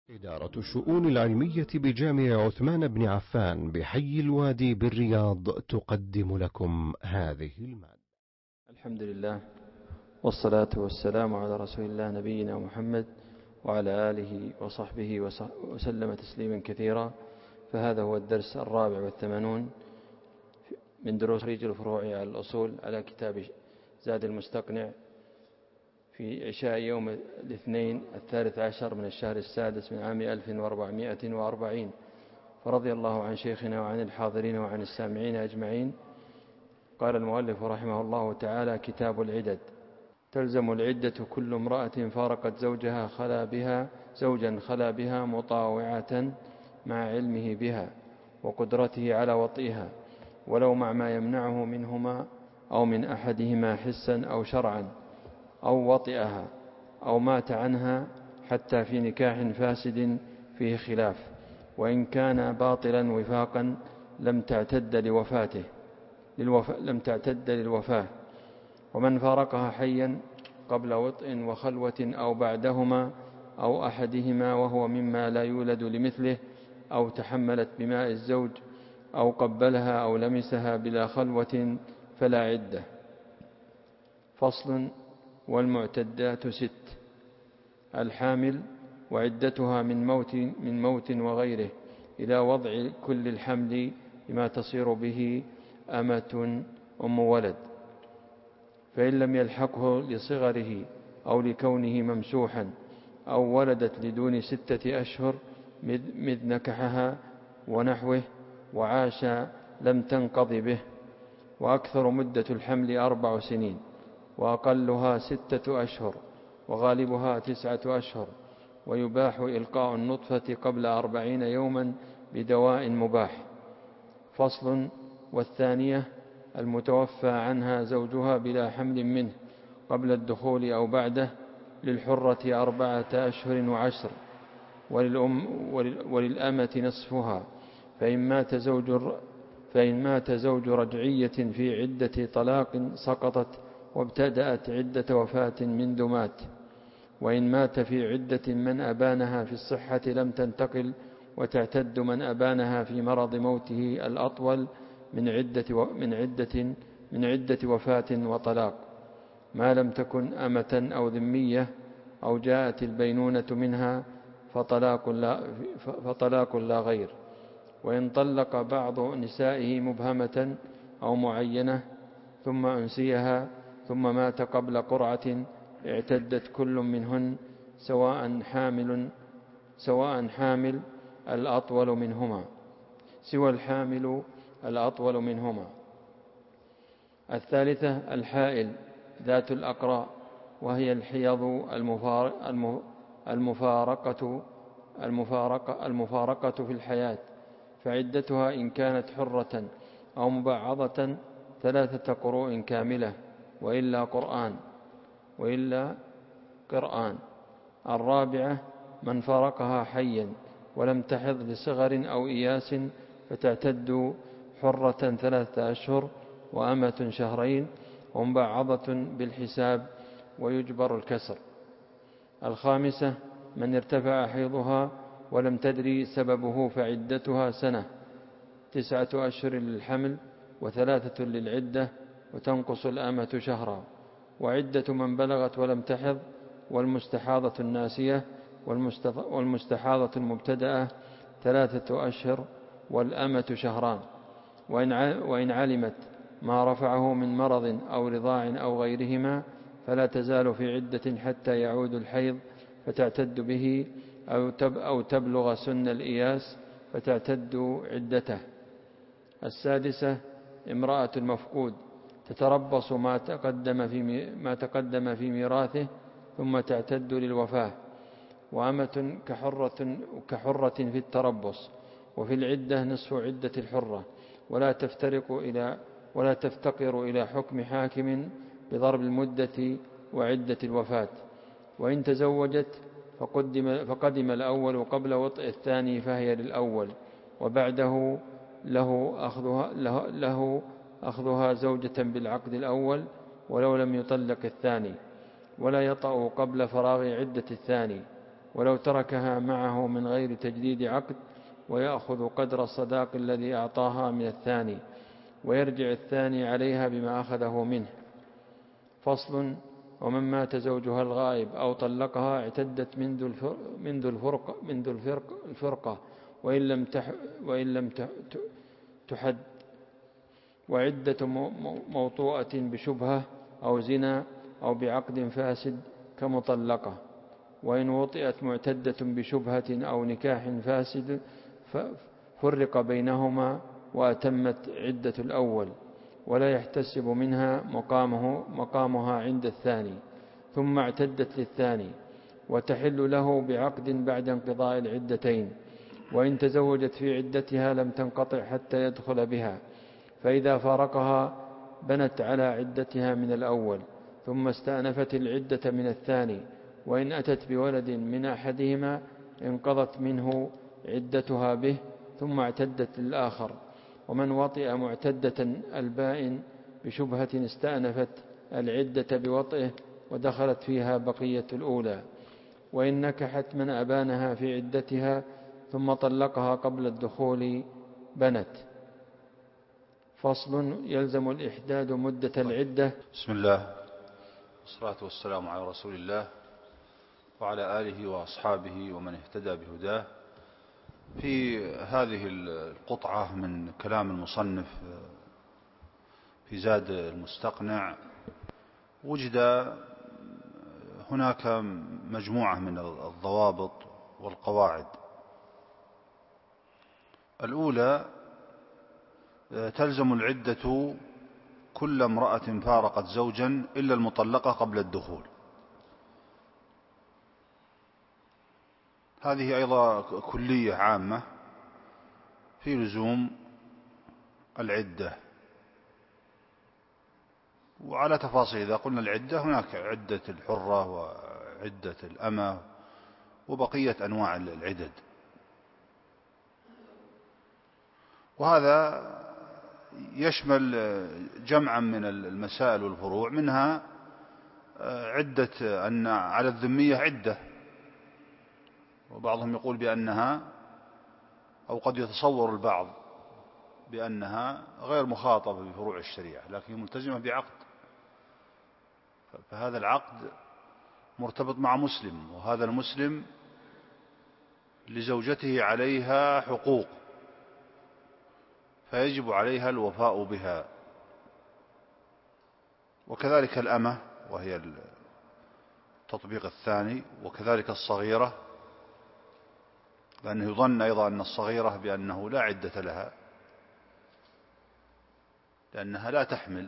إدارة الشؤون العلمية بجامع عثمان بن عفان بحي الوادي بالرياض تقدم لكم هذه المادة. الحمد لله والصلاة والسلام على رسول الله نبينا محمد وعلى آله وصحبه وسلم تسليما كثيرا. فهذا هو الدرس 84 من دروس تخريج الفروع على الأصول على كتاب زاد المستقنع في عشاء يوم الاثنين 13 من الشهر السادس من عام 1440. فرضي الله عن شيخنا وعن الحاضرين وعن السامعين أجمعين. قال المؤلف رحمه الله تعالى: كتاب العدد. تلزم العدة كل امرأة فارقت زوجا خلا بها مطاوعة مع علمه بها وقدرته على وطئها، ولو مع ما يمنعه منهما أو من أحدهما حسا أو شرعا، أو وطئها أو مات عنها، حتى في نكاح فاسد فيه خلاف، وإن كان باطلا وفاقا لم تعتد للوفاة. ومن فارقها حيا قبل وطء وخلوة أو بعدهما أو أحدهما وهو مما لا يولد لمثله، أو تحملت بماء الزوج أو قبلها أو لمسها بلا خلوة فلا عدة. فصل. والمعتدات 6: الحامل وعدتها من موت وغيره إلى وضع كل الحمل بما تصير به أمة أم ولد، فإن لم يلحقه لصغره أو لكونه ممسوحا أو ولدت لدون 6 أشهر مذ نكحها ونحوه وعاش لم تنقض به. وأكثر مدة الحمل 4 سنين، وأقلها 6 أشهر، وغالبها 9 أشهر. ويباح إلقاء النطفة قبل 40 يوما بدواء مباح. فصل. والثانية المتوفى عنها زوجها بلا حمل منه قبل الدخول أو بعده، للحرة 4 أشهر و10، وللأمة نصفها، فإن مات زوج رجعية في عدة طلاق سقطت وابتدأت عدة وفاة منذ مات. وإن مات في عدة من أبانها في الصحة لم تنتقل، وتعتد من أبانها في مرض موته الأطول من عدة وفاة وطلاق، ما لم تكن أمة أو ذمية أو جاءت البينونة منها، فطلاق لا غير. وإن طلق بعض نسائه مبهمة أو معينة ثم أنسيها ثم مات قبل قرعة، اعتدت كل منهن سواء حامل الأطول منهما. الثالثة الحائل ذات الأقراء، وهي الحيض المفارقة في الحياة، فعدتها إن كانت حرة أو مبعضة 3 قروء كاملة، وإلا قرآن. الرابعة من فارقها حيا ولم تحض لصغر أو إياس، فتعتد حرة 3 أشهر، وأمة 2 شهرين، ومبعضة بالحساب ويجبر الكسر. الخامسة من ارتفع حيضها ولم تدري سببه، فعدتها 1 سنة، 9 أشهر للحمل و3 للعدة، وتنقص الأمة 1 شهرا. وعدة من بلغت ولم تحض، والمستحاضة الناسية، والمستحاضة المبتدأة 3 أشهر، والأمة 2 شهران. وإن علمت ما رفعه من مرض أو رضاع أو غيرهما، فلا تزال في عدة حتى يعود الحيض فتعتد به، أو تبلغ سن الإياس فتعتد عدته. السادسة امرأة المفقود، تتربص ما تقدم في ميراثه ثم تعتد للوفاة. وأمة كحرة في التربص، وفي العدة نصف عدة الحرة، ولا تفتقر إلى حكم حاكم بضرب المدة وعدة الوفاة. وإن تزوجت فقدم الأول قبل وطئ الثاني فهي للأول، وبعده له أخذها زوجة بالعقد الأول ولو لم يطلق الثاني، ولا يطأ قبل فراغ عدة الثاني، ولو تركها معه من غير تجديد عقد، ويأخذ قدر الصداق الذي أعطاها من الثاني، ويرجع الثاني عليها بما أخذه منه. فصل: ومن مات زوجها الغائب أو طلقها اعتدت منذ الفرقة وإن لم تحد، وعدة موطوءة بشبهة أو زنا أو بعقد فاسد كمطلقة. وإن وطئت معتدة بشبهة أو نكاح فاسد فرق بينهما وأتمت عدة الأول، ولا يحتسب منها مقامها عند الثاني، ثم اعتدت للثاني، وتحل له بعقد بعد انقضاء العدتين. وإن تزوجت في عدتها لم تنقطع حتى يدخل بها، فإذا فارقها بنت على عدتها من الأول، ثم استأنفت العدة من الثاني. وإن أتت بولد من أحدهما انقضت منه عدتها به، ثم اعتدت للآخر. ومن وطئ معتدة البائن بشبهة استأنفت العدة بوطئه ودخلت فيها بقية الأولى. وإن نكحت من أبانها في عدتها ثم طلقها قبل الدخول بنت. فصل: يلزم الإحداد مدة العدة. بسم الله والصلاة والسلام على رسول الله وعلى آله وأصحابه ومن اهتدى بهداه. في هذه القطعة من كلام المصنف في زاد المستقنع وجد هناك مجموعة من الضوابط والقواعد. الأولى: تلزم العدة كل امرأة فارقت زوجا إلا المطلقة قبل الدخول. هذه أيضا كلية عامة في لزوم العدة. وعلى تفاصيل، إذا قلنا العدة هناك عدة الحرة وعدة الأمة وبقية أنواع العدد، وهذا يشمل جمعا من المسائل والفروع، منها عدة أن على الذمية عدة، وبعضهم يقول بأنها، أو قد يتصور البعض بأنها غير مخاطبة بفروع الشريعة، لكن ملتزمة بعقد، فهذا العقد مرتبط مع مسلم، وهذا المسلم لزوجته عليها حقوق، فيجب عليها الوفاء بها. وكذلك الأمة وهي التطبيق الثاني، وكذلك الصغيرة، لأنه يظن أيضا أن الصغيرة بأنه لا عدة لها لأنها لا تحمل،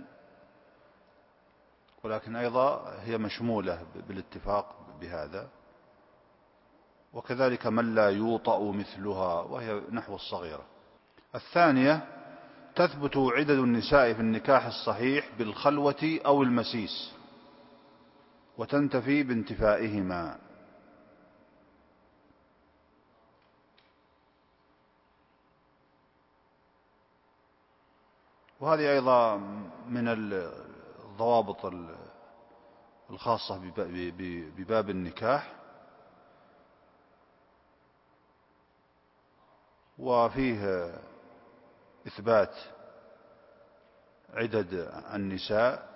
ولكن أيضا هي مشمولة بالاتفاق بهذا. وكذلك من لا يوطأ مثلها وهي نحو الصغيرة. الثانية: تثبت عدد النساء في النكاح الصحيح بالخلوة أو المسيس، وتنتفي بانتفائهما. وهذه أيضا من الضوابط الخاصة بباب النكاح. وفيه إثبات عدد النساء،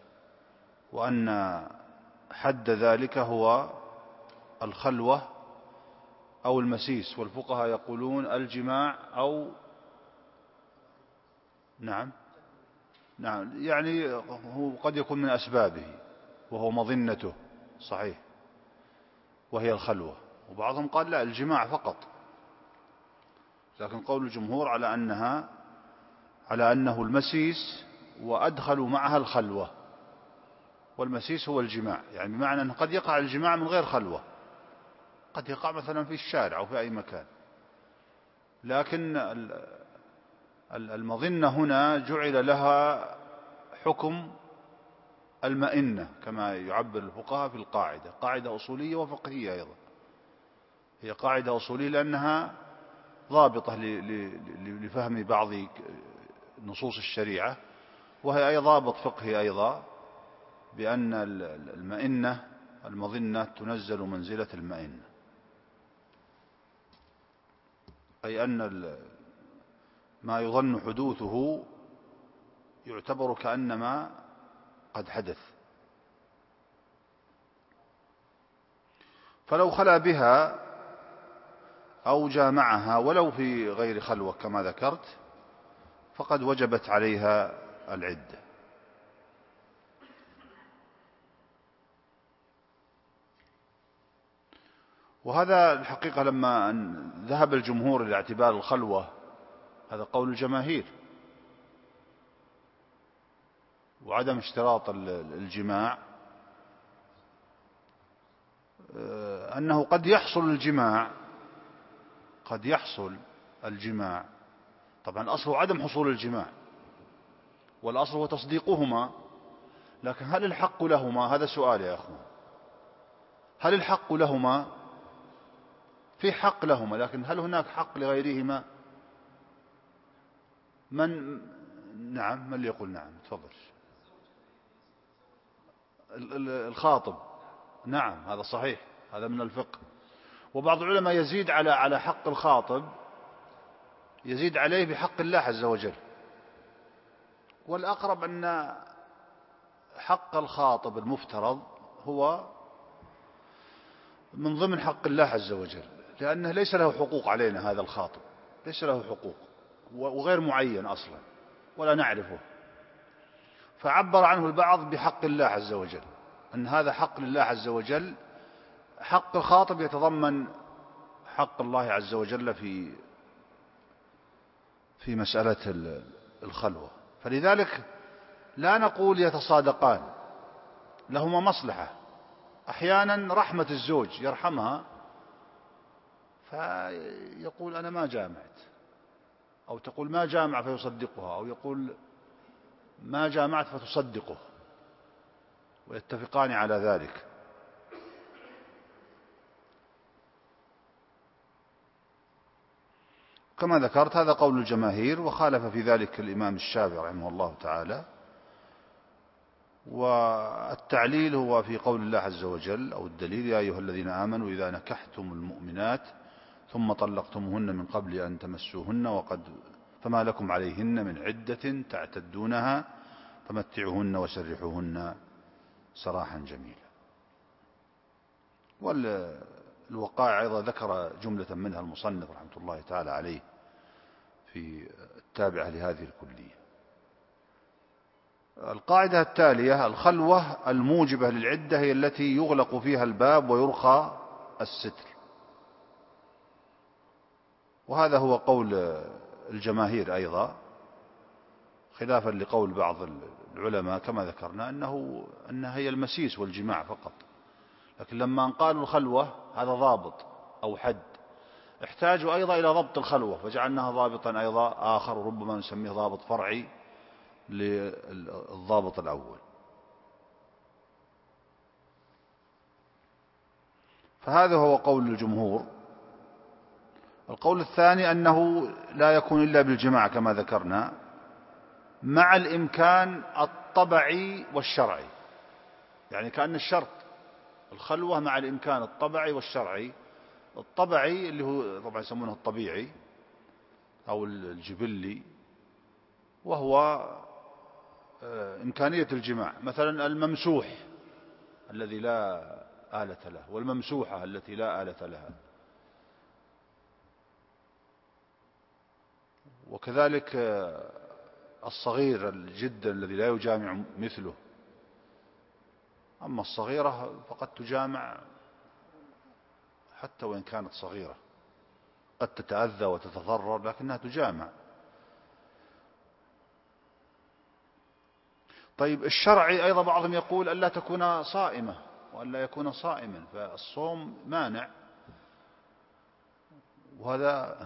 وأن حد ذلك هو الخلوة أو المسيس، والفقهاء يقولون الجماع أو نعم يعني هو قد يكون من أسبابه وهو مظنته صحيح وهي الخلوة. وبعضهم قال لا، الجماع فقط، لكن قول الجمهور على أنه المسيس، وأدخلوا معها الخلوة، والمسيس هو الجماع، يعني بمعنى أنه قد يقع الجماع من غير خلوة، قد يقع مثلا في الشارع أو في أي مكان، لكن المظنة هنا جعل لها حكم المئنة كما يعبر الفقهاء في القاعدة، قاعدة أصولية وفقهية أيضا. هي قاعدة أصولية لأنها ضابطة لفهم بعض نصوص الشريعة، وهي أي ضابط فقهي أيضا، بأن المئنة المظنة تنزل منزلة المئنة. أي أن ما يظن حدوثه يعتبر كأنما قد حدث. فلو خلا بها أو جامعها ولو في غير خلوة كما ذكرت فقد وجبت عليها العدة. وهذا الحقيقة لما ذهب الجمهور إلى اعتبار الخلوة، هذا قول الجماهير، وعدم اشتراط الجماع، أنه قد يحصل الجماع. طبعا الأصل عدم حصول الجماع، والأصل هو تصديقهما، لكن هل الحق لهما؟ هذا سؤال يا أخوان. هل الحق لهما؟ في حق لهما، لكن هل هناك حق لغيرهما؟ نعم، من يقول نعم؟ تفضل. الخاطب، نعم هذا صحيح، هذا من الفقه. وبعض العلماء يزيد على حق الخاطب، يزيد عليه بحق الله عز وجل. والأقرب أن حق الخاطب المفترض هو من ضمن حق الله عز وجل، لأنه ليس له حقوق علينا، هذا الخاطب ليس له حقوق وغير معين أصلا ولا نعرفه، فعبر عنه البعض بحق الله عز وجل، أن هذا حق لله عز وجل. حق الخاطب يتضمن حق الله عز وجل في مسألة الخلوة. فلذلك لا نقول يتصادقان، لهما مصلحة. أحيانا رحمة الزوج يرحمها فيقول أنا ما جامعت، أو تقول ما جامع فيصدقها، أو يقول ما جامعت فتصدقه، ويتفقان على ذلك. كما ذكرت هذا قول الجماهير، وخالف في ذلك الإمام الشافعي رحمه الله تعالى. والتعليل هو في قول الله عز وجل، أو الدليل: يا أيها الذين آمنوا إذا نكحتم المؤمنات ثم طلقتموهن من قبل أن تمسوهن فما لكم عليهن من عدة تعتدونها فمتعوهن وسرحوهن سراحا جميلا. والوقائع أيضا ذكر جملة منها المصنف رحمة الله تعالى عليه في التابعة لهذه الكلية. القاعدة التالية: الخلوة الموجبة للعدة هي التي يغلق فيها الباب ويرخى الستر. وهذا هو قول الجماهير أيضا، خلافا لقول بعض العلماء كما ذكرنا أنها هي المسيس والجماع فقط. لكن لما قالوا الخلوة هذا ضابط أو حد، احتاجوا أيضا إلى ضبط الخلوة، فجعلناها ضابطا أيضا آخر، وربما نسميه ضابط فرعي للضابط الأول. فهذا هو قول الجمهور. القول الثاني أنه لا يكون إلا بالجماع كما ذكرنا، مع الإمكان الطبعي والشرعي. يعني كأن الشرط الخلوة مع الإمكان الطبعي والشرعي. الطبعي اللي هو طبعا يسمونه الطبيعي أو الجبلي، وهو إمكانية الجماع، مثلا الممسوح الذي لا آلة له، والممسوحة التي لا آلة لها، وكذلك الصغير جدا الذي لا يجامع مثله. أما الصغيرة فقد تجامع حتى وإن كانت صغيرة، قد تتأذى وتتضرر لكنها تجامع. طيب الشرعي أيضا بعضهم يقول ألا تكون صائمة وألا يكون صائما، فالصوم مانع. وهذا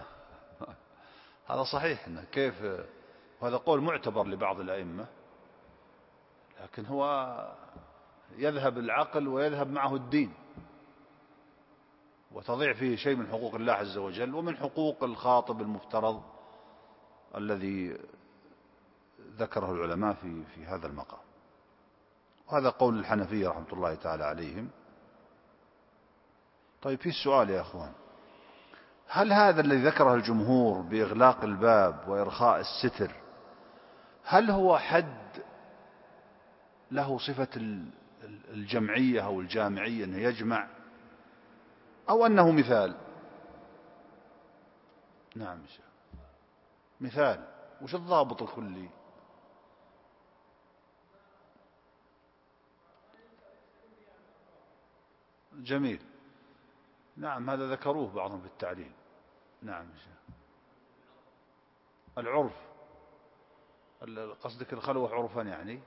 صحيح، كيف؟ وهذا قول معتبر لبعض الأئمة، لكن هو يذهب العقل ويذهب معه الدين، وتضيع فيه شيء من حقوق الله عز وجل ومن حقوق الخاطب المفترض الذي ذكره العلماء في هذا المقام. وهذا قول الحنفية رحمة الله تعالى عليهم. طيب في السؤال يا أخوان: هل هذا الذي ذكره الجمهور بإغلاق الباب وإرخاء الستر هل هو حد له صفة الجمعية أو الجامعية أنه يجمع، أو أنه مثال؟ نعم مثال. وش الضابط الكلي؟ جميل. نعم هذا ذكروه بعضهم في التعليل. نعم العرف، قصدك الخلوة عرفا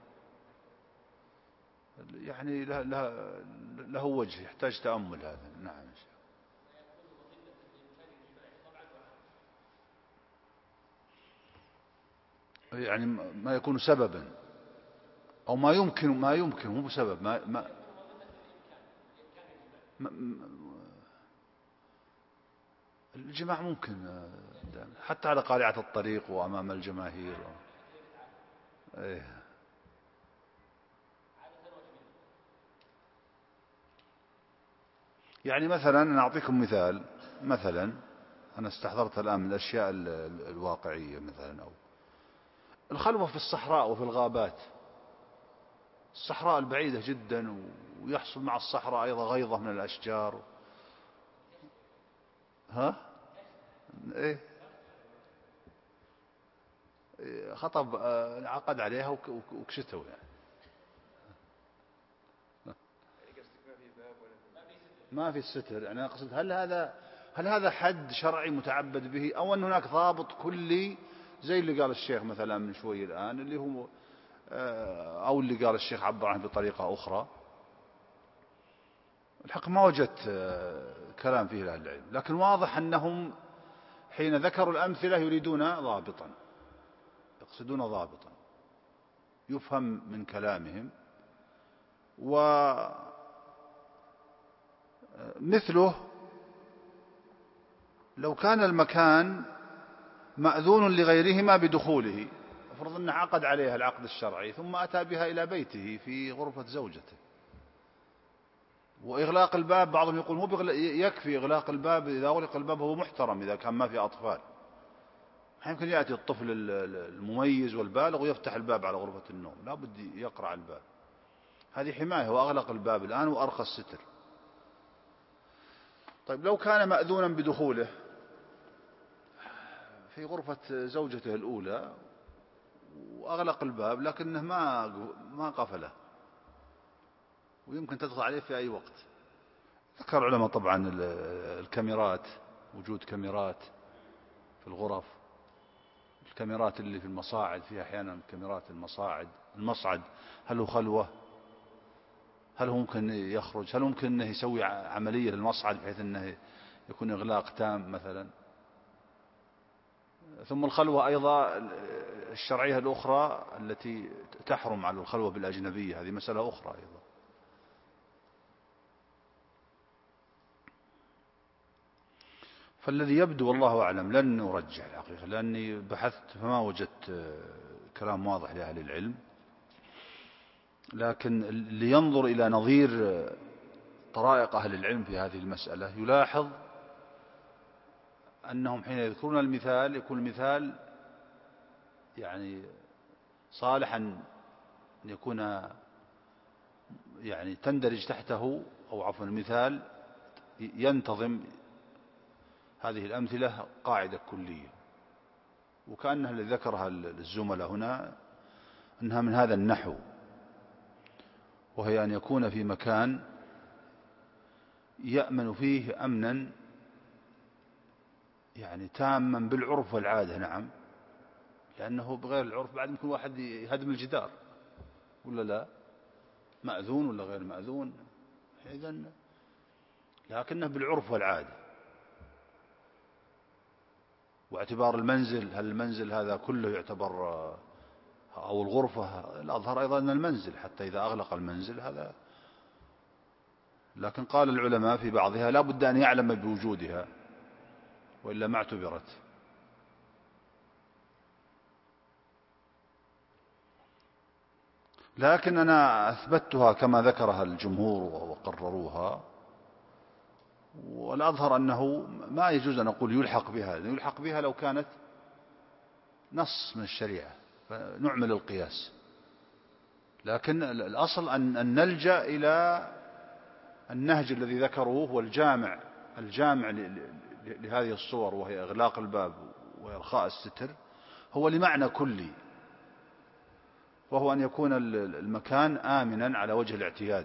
يعني له وجه يحتاج تأمل هذا. نعم يعني ما يكون سببا أو ما يمكن مو بسبب ما الجماع ممكن حتى على قارعة الطريق وأمام الجماهير. إيه. يعني مثلا أنا أعطيكم مثال. مثلا أنا استحضرت الآن من الأشياء الواقعية، مثلا أو الخلوة في الصحراء وفي الغابات، الصحراء البعيدة جدا، ويحصل مع الصحراء أيضا غيظة من الأشجار. ها إيه خطب عقد عليها وكشتوا يعني. ما في الستر يعني. أقصد هل هذا حد شرعي متعبد به، أو أن هناك ضابط كلي زي اللي قال الشيخ مثلا من شوي الآن، اللي هو أو اللي قال الشيخ عبر عنه بطريقة أخرى؟ الحق ما وجدت كلام فيه لأهل العلم، لكن واضح أنهم حين ذكروا الأمثلة يريدون ضابطا، يقصدون ضابطا يفهم من كلامهم. ومثله لو كان المكان مأذون لغيرهما بدخوله، افرض أنه عقد عليها العقد الشرعي ثم أتى بها إلى بيته في غرفة زوجته، وإغلاق الباب بعضهم يقول مو يكفي إغلاق الباب، إذا أغلق الباب هو محترم إذا كان ما في أطفال. يمكن يأتي الطفل المميز والبالغ ويفتح الباب على غرفة النوم، لا بد يقرع الباب. هذه حماية، وأغلق الباب الآن وأرخى الستر. طيب لو كان مأذونا بدخوله في غرفة زوجته الأولى وأغلق الباب لكنه ما قفله ويمكن تدخل عليه في أي وقت. ذكر العلماء طبعا الكاميرات، وجود كاميرات في الغرف، الكاميرات اللي في المصاعد، فيها أحيانا كاميرات المصعد هل هو خلوة؟ هل هو ممكن يخرج؟ هل ممكن أنه يسوي عملية للمصعد بحيث أنه يكون إغلاق تام مثلا؟ ثم الخلوة أيضا الشرعية الأخرى التي تحرم على الخلوة بالأجنبية، هذه مسألة أخرى أيضا. فالذي يبدو والله أعلم لن أرجح الحقيقة، لأني بحثت فما وجدت كلام واضح لأهل العلم، لكن لينظر إلى نظير طرائق أهل العلم في هذه المسألة يلاحظ أنهم حين يذكرون المثال يكون المثال يعني صالحا أن يكون يعني تندرج تحته، أو عفوا المثال ينتظم هذه الأمثلة قاعدة كلية، وكأنها اللي ذكرها الزملاء هنا أنها من هذا النحو، وهي أن يكون في مكان يأمن فيه أمنا يعني تاما بالعرف والعادة. نعم، لأنه بغير العرف بعد يمكن واحد يهدم الجدار ولا لا، مأذون ولا غير مأذون، إذن لكنه بالعرف والعادة. واعتبار المنزل، هل المنزل هذا كله يعتبر أو الغرفة؟ الأظهر أيضا أن المنزل حتى إذا أغلق المنزل هذا، لكن قال العلماء في بعضها لا بد أن يعلم بوجودها وإلا ما اعتبرت. لكن أنا أثبتها كما ذكرها الجمهور وقرروها، والأظهر أنه ما يجوز أن أقول يلحق بها، لأنه يلحق بها لو كانت نص من الشريعة فنعمل القياس، لكن الأصل أن نلجأ إلى النهج الذي ذكروه والجامع لهذه الصور، وهي إغلاق الباب وإرخاء الستر، هو لمعنى كلي، وهو أن يكون المكان آمنا على وجه الاعتياد.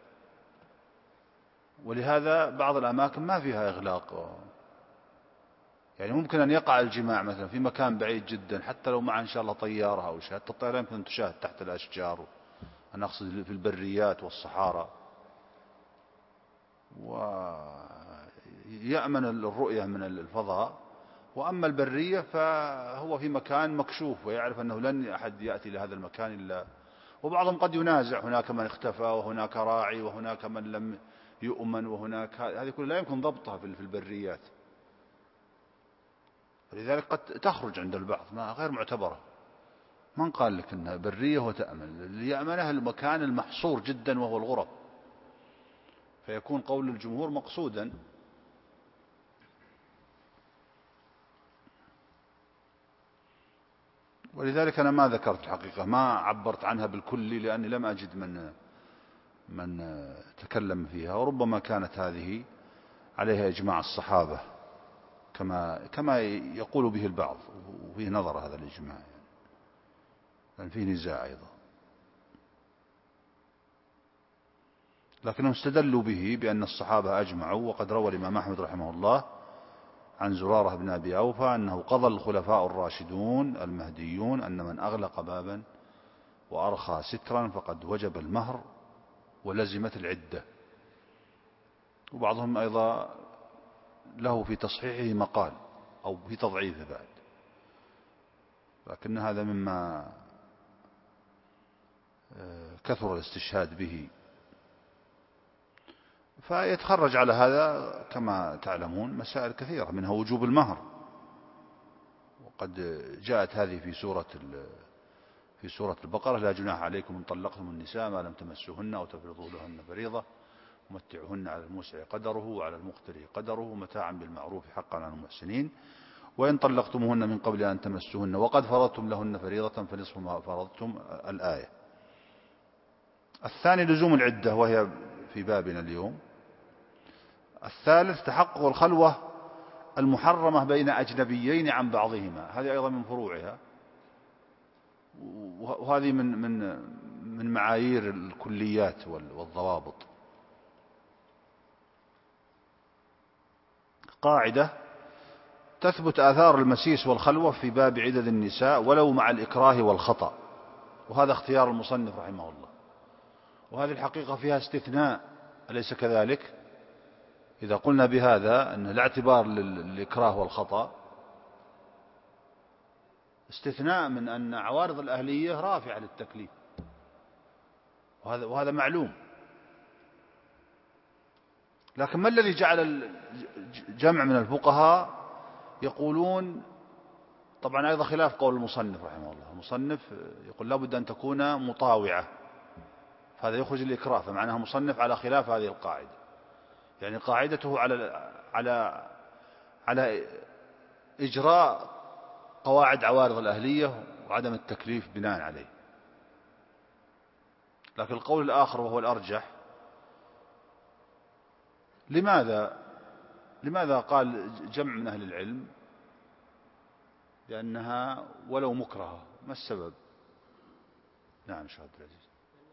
ولهذا بعض الأماكن ما فيها إغلاق، يعني ممكن أن يقع الجماع مثلا في مكان بعيد جدا، حتى لو مع إن شاء الله طيارة أو شيء، الطيارة يمكن أن تشاهد تحت الأشجار، أنا أقصد في البريات والصحارى، ويأمن الرؤية من الفضاء. وأما البرية فهو في مكان مكشوف، ويعرف أنه لن أحد يأتي لهذا المكان إلا، وبعضهم قد ينازع، هناك من اختفى وهناك راعي وهناك من لم يؤمن وهناك، هذه كلها لا يمكن ضبطها في البريات، فلذلك قد تخرج عند البعض ما غير معتبرة. من قال لك أنها برية وتأمن؟ اللي يأمنها المكان المحصور جدا وهو الغرب، فيكون قول الجمهور مقصودا. ولذلك أنا ما ذكرت الحقيقة، ما عبرت عنها بالكلي، لأني لم أجد من تكلم فيها، وربما كانت هذه عليها إجماع الصحابة كما يقول به البعض، وفيه نظر هذا الإجماع، لأن فيه نزاع أيضا، لكنهم استدلوا به بأن الصحابة أجمعوا. وقد روى الإمام أحمد رحمه الله عن زرارة بن أبي أوفى أنه قضى الخلفاء الراشدون المهديون أن من أغلق بابا وأرخى سترا فقد وجب المهر ولزمت العدة. وبعضهم أيضا له في تصحيحه مقال أو في تضعيفه بعد، لكن هذا مما كثر الاستشهاد به. فيتخرج على هذا كما تعلمون مسائل كثيرة، منها وجوب المهر، وقد جاءت هذه في سورة البقرة: لا جناح عليكم إن طلقتم النساء ما لم تمسوهن أو تفرضوا لهن فريضة ومتعوهن على الموسع قدره وعلى المقتر قدره متاعا بالمعروف حقا على المحسنين، وإن طلقتموهن من قبل أن تمسوهن وقد فرضتم لهن فريضة فنصف ما فرضتم، الآية. الثاني لزوم العدة، وهي في بابنا اليوم. الثالث تحقق الخلوة المحرمة بين أجنبيين عن بعضهما، هذه أيضا من فروعها، وهذه من معايير الكليات والضوابط. قاعدة: تثبت آثار المسيس والخلوة في باب عدد النساء ولو مع الإكراه والخطأ، وهذا اختيار المصنف رحمه الله. وهذه الحقيقة فيها استثناء، أليس كذلك؟ إذا قلنا بهذا أن لا اعتبار للإكراه والخطأ، استثناء من أن عوارض الأهلية رافعة للتكليف، وهذا معلوم. لكن ما الذي جعل جمع من الفقهاء يقولون، طبعا أيضا خلاف قول المصنف رحمه الله، المصنف يقول لابد أن تكون مطاوعة، هذا يخرج الإكراه، فمعناها مصنف على خلاف هذه القاعدة، يعني قاعدته على إجراء قواعد عوارض الأهلية وعدم التكليف بناء عليه. لكن القول الآخر وهو الأرجح، لماذا قال جمع من أهل العلم لأنها ولو مكرهة؟ ما السبب؟ نعم شيخ عبد العزيز.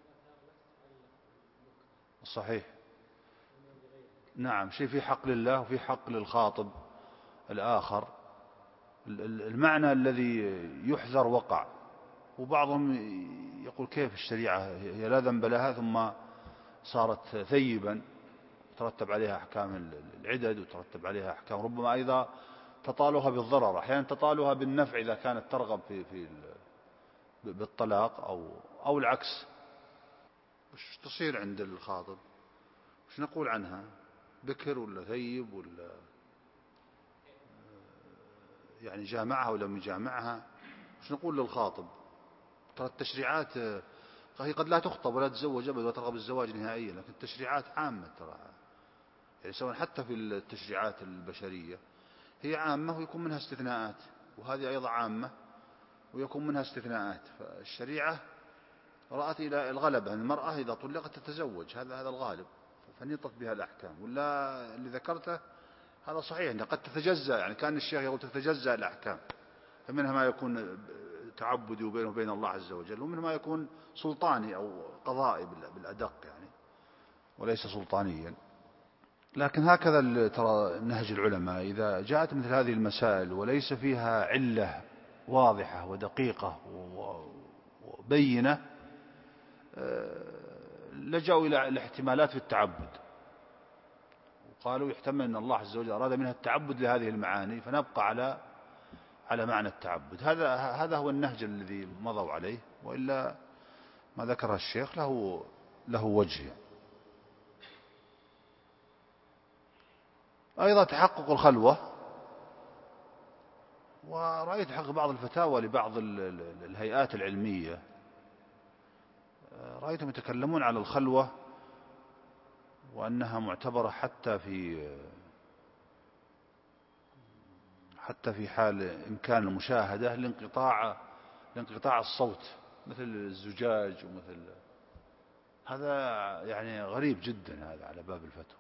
صحيح، نعم، شيء في حق لله وفي حق للخاطب الآخر، المعنى الذي يحذر وقع. وبعضهم يقول كيف الشريعة هي لا ذنب لها ثم صارت ثيبا، ترتب عليها أحكام العدد وترتب عليها أحكام ربما أيضا تطالها بالضرر، أحيانا تطالها بالنفع إذا كانت ترغب في بالطلاق أو العكس. وش تصير عند الخاطب؟ وش نقول عنها؟ بكر ولا ثيب ولا يعني جامعها ولا مجامعها؟ وش نقول للخاطب؟ ترى التشريعات هي قد لا تخطب ولا تتزوج أبدا ولا ترغب الزواج نهائيا، لكن التشريعات عامة ترى يعني سواء حتى في التشريعات البشرية هي عامة ويكون منها استثناءات، وهذه أيضا عامة ويكون منها استثناءات. فالشريعة رأت إلى الغلبة أن المرأة إذا طلقت تتزوج، هذا الغالب، فنيطت بها الأحكام. ولا اللي ذكرته هذا صحيح أنها قد تتجزأ، يعني كان الشيخ يقول تتجزأ الأحكام، فمنها ما يكون تعبدي وبينه وبين الله عز وجل، ومنها ما يكون سلطاني أو قضائي بالأدق يعني، وليس سلطانيا. لكن هكذا ترى نهج العلماء، إذا جاءت مثل هذه المسائل وليس فيها علة واضحة ودقيقة وبينة، لجأوا إلى الاحتمالات في التعبد، وقالوا يحتمل أن الله عز وجل أراد منها التعبد لهذه المعاني، فنبقى على معنى التعبد. هذا هو النهج الذي مضوا عليه، وإلا ما ذكره الشيخ له وجه. أيضا تحقق الخلوة، ورأيت حق بعض الفتاوى لبعض الهيئات العلمية، رأيتهم يتكلمون على الخلوة وأنها معتبرة حتى في حال إمكان المشاهدة لانقطاع الصوت، مثل الزجاج ومثل هذا. يعني غريب جدا هذا على باب الفتوى،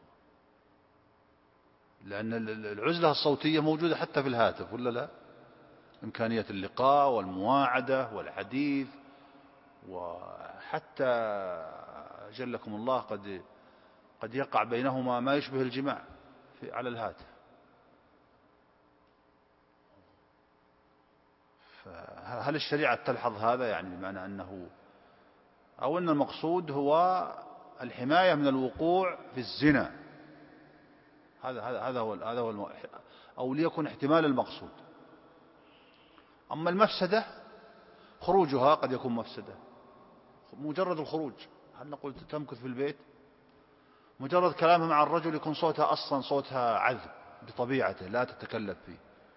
لأن العزلة الصوتية موجودة حتى في الهاتف، ولا لا؟ إمكانية اللقاء والمواعدة والحديث، وحتى جلكم الله قد يقع بينهما ما يشبه الجماع على الهاتف. فهل الشريعة تلحظ هذا؟ يعني بمعنى أن المقصود هو الحماية من الوقوع في الزنا، هذا هو أو ليكن احتمال المقصود. أما المفسدة خروجها قد يكون مفسدة، مجرد الخروج، هل نقول تمكث في البيت؟ مجرد كلامها مع الرجل يكون صوتها أصلا صوتها عذب بطبيعته لا تتكلف فيه،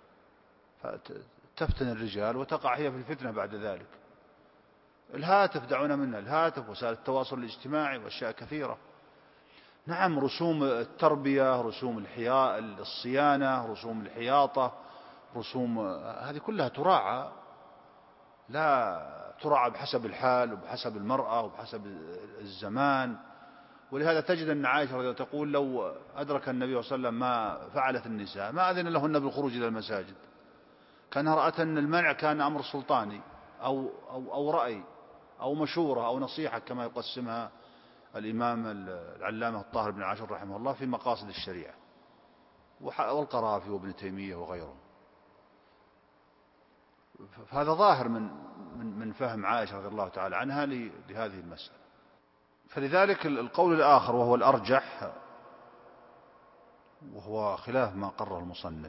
فتفتن الرجال وتقع هي في الفتنة بعد ذلك. الهاتف دعونا منه، الهاتف، وسائل التواصل الاجتماعي، وأشياء كثيرة. نعم، رسوم التربية، رسوم الصيانة، رسوم الحياطة، رسوم هذه كلها تراعى، لا تراعى بحسب الحال وبحسب المرأة وبحسب الزمان. ولهذا تجد أن عائشة رضي الله عنها تقول لو أدرك النبي صلى الله عليه وسلم ما فعلت النساء ما أذن لهن بالخروج إلى المساجد، كانها رأت أن المنع كان أمر سلطاني أو رأي أو مشورة أو نصيحة، كما يقسمها الإمام العلامة الطاهر بن عاشور رحمه الله في مقاصد الشريعة، والقرافي وابن تيمية وغيرهم. فهذا ظاهر من فهم عائشة رضي الله تعالى عنها لهذه المسألة. فلذلك القول الآخر وهو الأرجح، وهو خلاف ما قرر المصنف،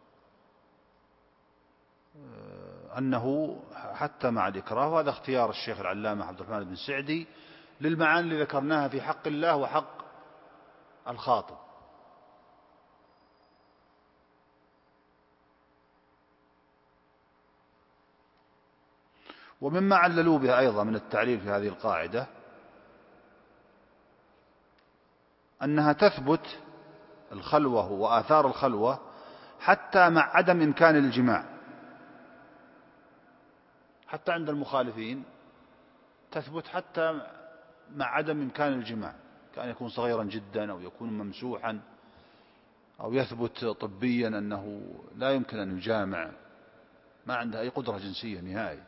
أنه حتى مع الإكراه، وهذا اختيار الشيخ العلامة عبد الرحمن بن سعدي للمعاني اللي ذكرناها في حق الله وحق الخاطب. ومما عللوا به أيضا من التعليل في هذه القاعدة أنها تثبت الخلوة وآثار الخلوة حتى مع عدم إمكان الجماع، حتى عند المخالفين تثبت حتى مع عدم إمكان الجماع، كان يكون صغيرا جدا أو يكون ممسوحا أو يثبت طبيا أنه لا يمكن أن يجامع، ما عنده أي قدرة جنسية نهائي،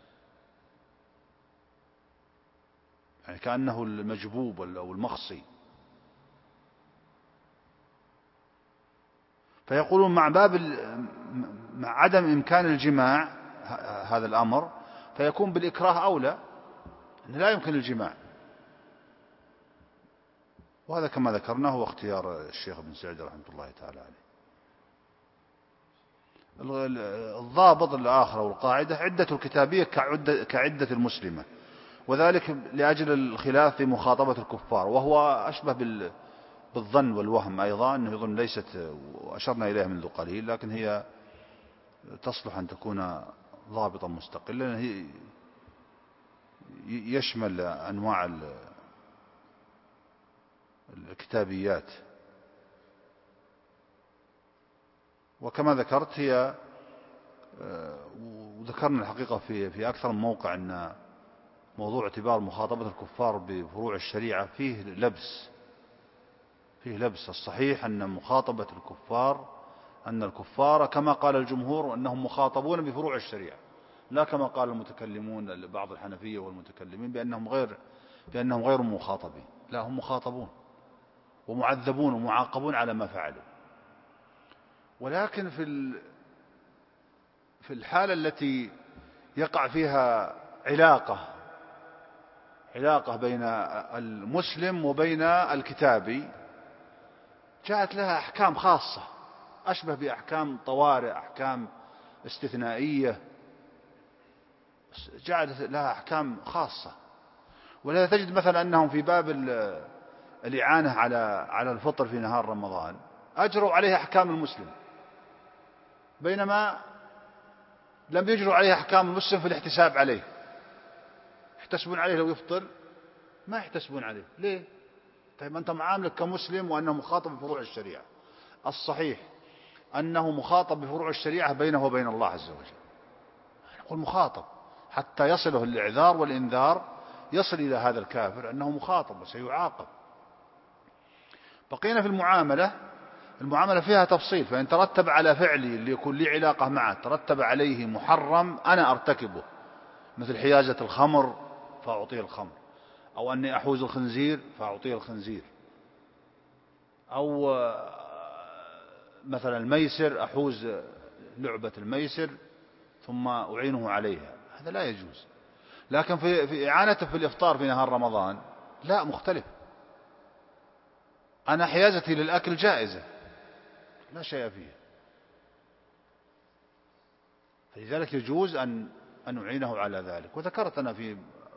يعني كأنه المجبوب أو المخصي. فيقولون مع عدم إمكان الجماع هذا الأمر، فيكون بالإكراه أولى، أنه لا يمكن الجماع. وهذا كما ذكرناه هو اختيار الشيخ ابن سعد رحمه الله تعالى عليه. الضابط الآخر والقاعدة عدة الكتابية كعدة المسلمة، وذلك لأجل الخلاف في مخاطبة الكفار، وهو أشبه بالظن والوهم أيضا، أنه يظن ليست، وأشرنا إليها منذ قليل، لكن هي تصلح أن تكون ضابطا مستقلا، لأنه هي يشمل أنواع الكتابيات وكما ذكرت هي وذكرنا الحقيقة في أكثر من موقع أن موضوع اعتبار مخاطبة الكفار بفروع الشريعة فيه لبس. الصحيح أن مخاطبة الكفار أن الكفار كما قال الجمهور أنهم مخاطبون بفروع الشريعة، لا كما قال المتكلمون بعض الحنفية والمتكلمين بأنهم غير مخاطبين. لا، هم مخاطبون ومعذبون ومعاقبون على ما فعلوا. ولكن في الحالة التي يقع فيها علاقة بين المسلم وبين الكتابي، جاءت لها أحكام خاصة أشبه بأحكام طوارئ، أحكام استثنائية، جاءت لها أحكام خاصة. ولذا تجد مثلا أنهم في باب الإعانة على الفطر في نهار رمضان أجروا عليه أحكام المسلم، بينما لم يجروا عليه أحكام المسلم في الاحتساب عليه. يحتسبون عليه لو يفطر؟ ما يحتسبون عليه. ليه؟ طيب أنت معاملك كمسلم وأنه مخاطب بفروع الشريعة. الصحيح أنه مخاطب بفروع الشريعة بينه وبين الله عز وجل، نقول مخاطب حتى يصله الإعذار والإنذار، يصل إلى هذا الكافر أنه مخاطب وسيعاقب. بقينا في المعاملة فيها تفصيل، فإن ترتب على فعلي اللي يكون لي علاقة معه ترتب عليه محرم أنا أرتكبه، مثل حيازة الخمر فأعطيه الخمر، أو أني أحوز الخنزير فأعطيه الخنزير، أو مثلا الميسر أحوز لعبة الميسر ثم أعينه عليها، هذا لا يجوز. لكن في إعانته في الإفطار في نهار رمضان لا، مختلف. أنا حيازتي للأكل جائزة لا شيء فيها، فلذلك يجوز أن أعينه على ذلك. وذكرت أنا في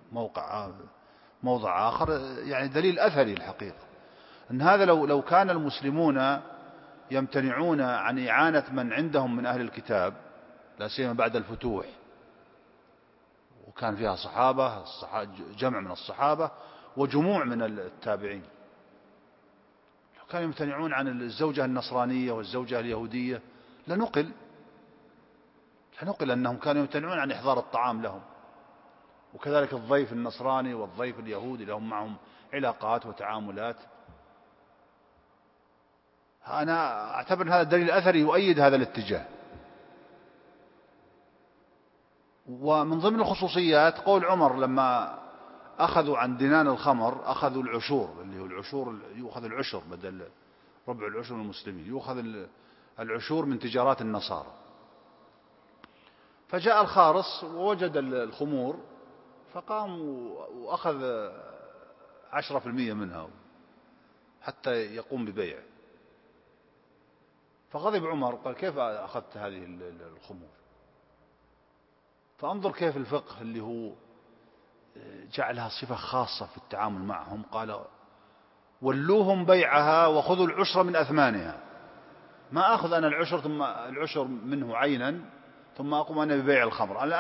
موضع آخر يعني دليل أثري الحقيقة أن هذا لو كان المسلمون يمتنعون عن إعانة من عندهم من أهل الكتاب، لا سيما بعد الفتوح، وكان فيها جمع من الصحابة وجموع من التابعين، لو كانوا يمتنعون عن الزوجة النصرانية والزوجة اليهودية لنقل أنهم كانوا يمتنعون عن إحضار الطعام لهم، وكذلك الضيف النصراني والضيف اليهودي لهم معهم علاقات وتعاملات. أنا أعتبر أن هذا الدليل الأثري يؤيد هذا الاتجاه. ومن ضمن الخصوصيات قول عمر لما أخذوا عن دنان الخمر أخذوا العشور، اللي هو العشور، يؤخذ العشر بدل ربع العشر من المسلمين، يؤخذ العشور من تجارات النصارى. فجاء الخارص ووجد الخمور فقام وأخذ 10% منها حتى يقوم ببيع. فغضب عمر قال كيف أخذت هذه الخمور؟ فانظر كيف الفقه اللي هو جعلها صفة خاصة في التعامل معهم، قال ولوهم بيعها وخذوا العشر من أثمانها. ما أخذ أنا العشر ثم العشر منه عينا ثم أقوم أنا ببيع الخمر. أنا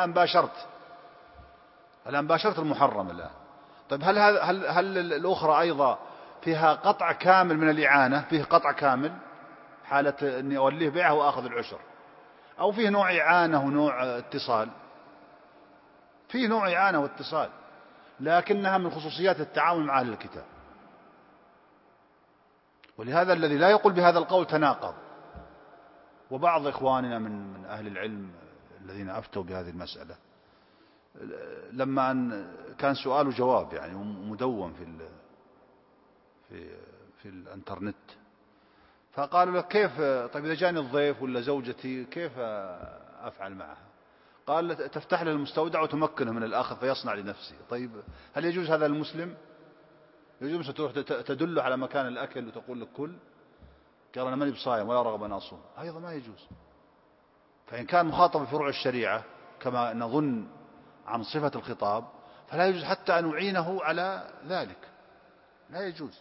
الآن باشرت المحرم الآن. طيب هل الأخرى أيضا فيها قطع كامل من الإعانة؟ فيه قطع كامل حالة أني أوليه بيعه وأخذ العشر، أو فيه نوع إعانة ونوع اتصال؟ فيه نوع إعانة واتصال، لكنها من خصوصيات التعامل مع أهل الكتاب. ولهذا الذي لا يقول بهذا القول تناقض. وبعض إخواننا من أهل العلم الذين أفتوا بهذه المسألة لما أن كان سؤال وجواب يعني مدون في الانترنت، فقالوا له كيف، طيب إذا جاني الضيف ولا زوجتي كيف أفعل معها؟ قال تفتح له المستودع وتمكنه من الآخر فيصنع لنفسه. طيب هل يجوز هذا للمسلم؟ يجوز تروح تدله على مكان الأكل وتقول لك كل؟ قال أنا ماني بصايم ولا رغب أن أصوم، أيضا ما يجوز. فإن كان مخاطب بفروع الشريعة كما نظن عن صفة الخطاب فلا يجوز حتى أن أعينه على ذلك، لا يجوز.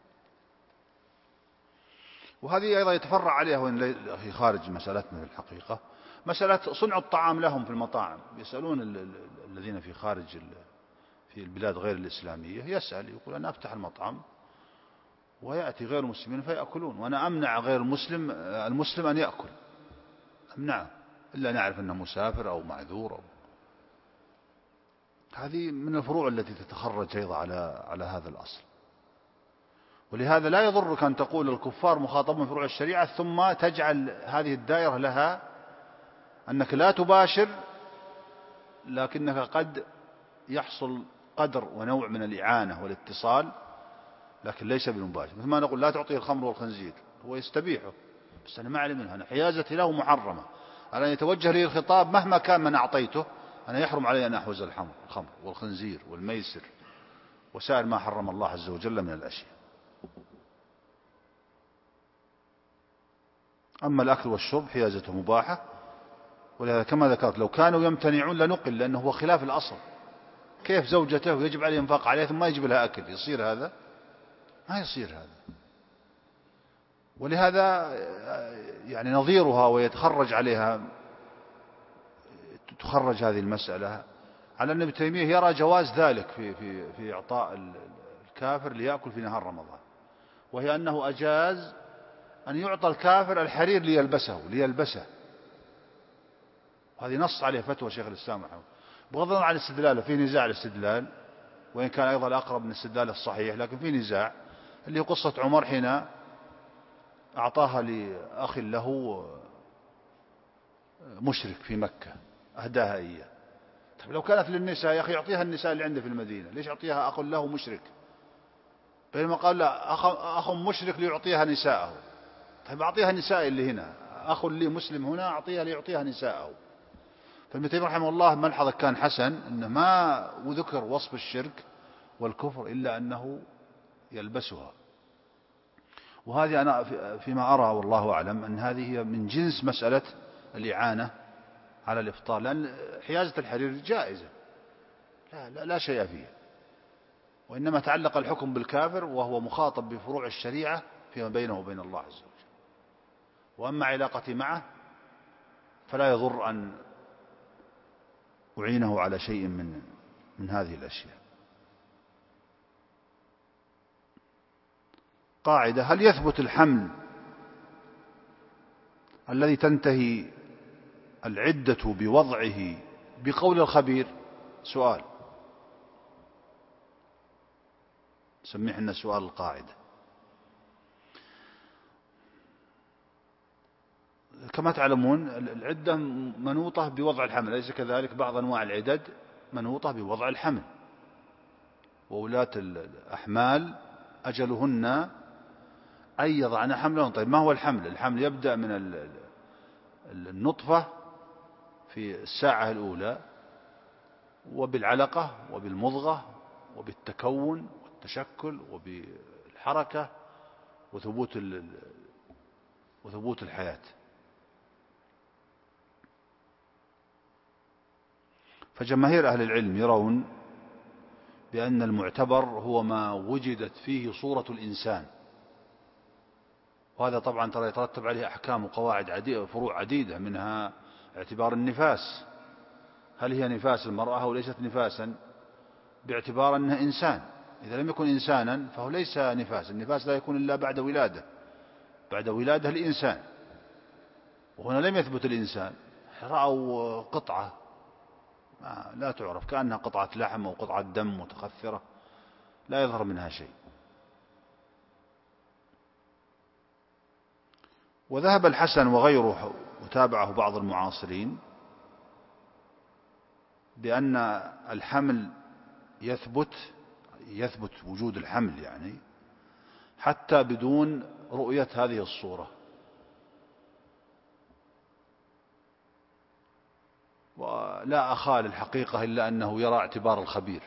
وهذه أيضا يتفرع عليها وإن في خارج مسألتنا في الحقيقة، مسألة صنع الطعام لهم في المطاعم. يسألون الذين في خارج في البلاد غير الإسلامية، يسأل يقول أنا أفتح المطعم ويأتي غير المسلمين فيأكلون، وأنا أمنع غير المسلم أن يأكل. نعم، إلا نعرف أنه مسافر أو معذور هذه من الفروع التي تتخرج أيضا على هذا الأصل. ولهذا لا يضرك أن تقول الكفار مخاطبون بفروع الشريعة ثم تجعل هذه الدائرة لها أنك لا تباشر، لكنك قد يحصل قدر ونوع من الإعانة والاتصال، لكن ليس بالمباشر. مثل ما نقول لا تعطيه الخمر والخنزير، هو يستبيحه بس أنا ما أعلم منها، أنا حيازتي له محرمة، على أن يتوجه لي الخطاب مهما كان من أعطيته أنا يحرم علي أن أحوز الخمر والخنزير والميسر وسائر ما حرم الله عز وجل من الأشياء. أما الأكل والشرب حيازته مباحة، ولهذا كما ذكرت لو كانوا يمتنعون لنقل، لأنه هو خلاف الأصل. كيف زوجته يجب عليه ينفق عليه ثم ما يجب لها أكل؟ يصير هذا؟ ما يصير هذا. ولهذا يعني نظيرها ويتخرج عليها، تخرج هذه المسألة على أن ابن تيمية يرى جواز ذلك في إعطاء الكافر ليأكل في نهار رمضان، وهي أنه أجاز أن يعطى الكافر الحرير ليلبسه. هذه نص عليه فتوى شيخ الإسلام محمد، بغض النظر عن استدلاله، في نزاع الاستدلال، وإن كان أيضا الأقرب من الاستدلال الصحيح، لكن في نزاع، اللي هو قصة عمر حين أعطاها لأخ له مشرك في مكة، أهداها إياه. طيب لو كانت للنساء يا أخي يعطيها النساء اللي عنده في المدينة، ليش يعطيها أخ له مشرك؟ بينما قال لا، أخ مشرك ليعطيها نساءه. طيب أعطيها النساء اللي هنا، أخ لي مسلم هنا أعطيها ليعطيها نساءه. فابن تيمية رحمه الله ملحظة كان حسن، أنه ما وذكر وصف الشرك والكفر إلا أنه يلبسها. وهذه أنا فيما أرى والله أعلم أن هذه هي من جنس مسألة الإعانة على الإفطار، لأن حيازة الحرير جائزة لا شيء فيها، وإنما تعلق الحكم بالكافر وهو مخاطب بفروع الشريعة فيما بينه وبين الله عز وجل. وأما علاقتي معه فلا يضر أن أعينه على شيء من هذه الأشياء. قاعدة: هل يثبت الحمل الذي تنتهي العدة بوضعه بقول الخبير؟ سؤال، سميه لنا سؤال القاعدة. كما تعلمون العدة منوطة بوضع الحمل، أليس كذلك؟ بعض أنواع العدد منوطة بوضع الحمل، وولاة الأحمال أجلهن أن يضعن حملهن. طيب ما هو الحمل؟ الحمل يبدأ من النطفة في الساعة الأولى، وبالعلقة وبالمضغة وبالتكون والتشكل وبالحركة وثبوت الحياة. فجماهير أهل العلم يرون بأن المعتبر هو ما وجدت فيه صورة الإنسان، وهذا طبعا ترى يترتب عليه أحكام وقواعد عديدة فروع عديدة، منها اعتبار النفاس، هل هي نفاس المرأة أو ليست نفاسا، باعتبار أنها إنسان. إذا لم يكن إنسانا فهو ليس نفاس، النفاس لا يكون إلا بعد ولادة الإنسان، وهنا لم يثبت الإنسان، رأوا قطعة لا تعرف، كأنها قطعة لحم أو قطعة دم متخثرة لا يظهر منها شيء. وذهب الحسن وغيره وتابعه بعض المعاصرين بأن الحمل يثبت وجود الحمل يعني حتى بدون رؤية هذه الصورة. ولا أخال الحقيقة إلا أنه يرى اعتبار الخبير،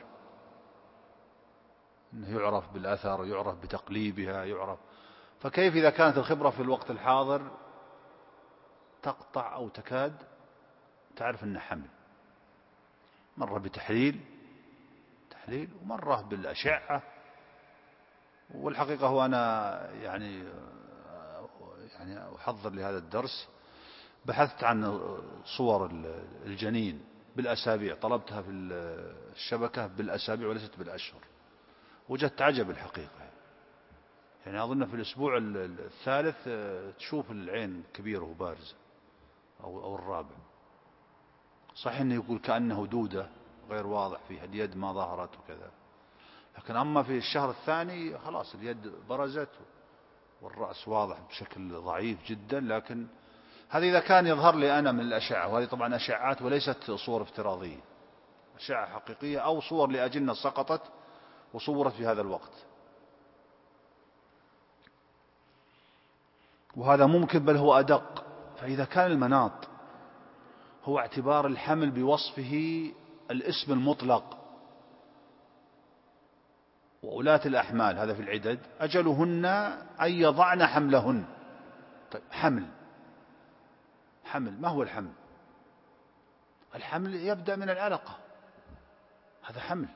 أنه يعرف بالأثر، يعرف بتقليبها، يعرف. فكيف إذا كانت الخبرة في الوقت الحاضر تقطع أو تكاد تعرف أنه حمل، مرة بتحليل ومرة بالأشعة. والحقيقة هو أنا يعني أحضر لهذا الدرس بحثت عن صور الجنين بالأسابيع، طلبتها في الشبكة بالأسابيع وليست بالأشهر، وجدت عجب الحقيقة. يعني أظن في الأسبوع الثالث تشوف العين كبيرة وبارزة، أو الرابع. صحيح أنه يقول كأنه دودة غير واضح فيها اليد ما ظهرت وكذا، لكن أما في الشهر الثاني خلاص اليد برزت والرأس واضح بشكل ضعيف جدا. لكن هذا إذا كان يظهر لي أنا من الأشعة، وهذه طبعا أشعات وليست صور افتراضية، أشعة حقيقية أو صور لأجنة سقطت وصورت في هذا الوقت، وهذا ممكن بل هو أدق. فإذا كان المناط هو اعتبار الحمل بوصفه الاسم المطلق، وأولاة الأحمال هذا في العدد أجلهن أن يضعن حملهن. طيب حمل ما هو الحمل؟ الحمل يبدأ من العلقة، هذا حمل.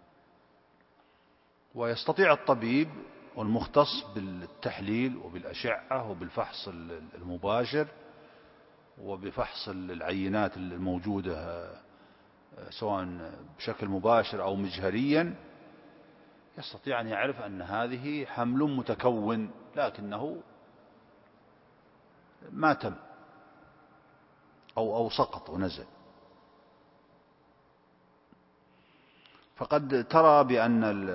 ويستطيع الطبيب والمختص بالتحليل وبالأشعة وبالفحص المباشر وبفحص العينات الموجودة سواء بشكل مباشر أو مجهريا، يستطيع أن يعرف أن هذه حمل متكون لكنه ما تم أو سقط ونزل. فقد ترى بأن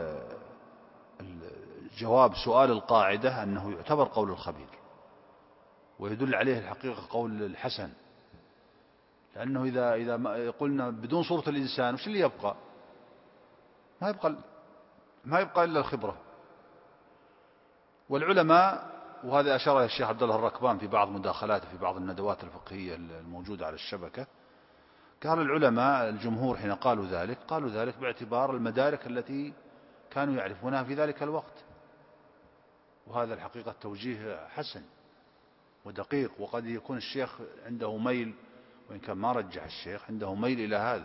جواب سؤال القاعدة أنه يعتبر قول الخبير، ويدل عليه الحقيقة قول الحسن، لأنه إذا قلنا بدون صورة الإنسان وش اللي يبقى؟ ما يبقى إلا الخبرة. والعلماء، وهذا أشار إليه الشيخ عبد الله الركبان في بعض مداخلاته في بعض الندوات الفقهية الموجودة على الشبكة، قال العلماء الجمهور حين قالوا ذلك باعتبار المدارك التي كانوا يعرفونها في ذلك الوقت، وهذا الحقيقة توجيه حسن ودقيق. وقد يكون الشيخ عنده ميل، وإن كان ما رجح الشيخ، عنده ميل إلى هذا.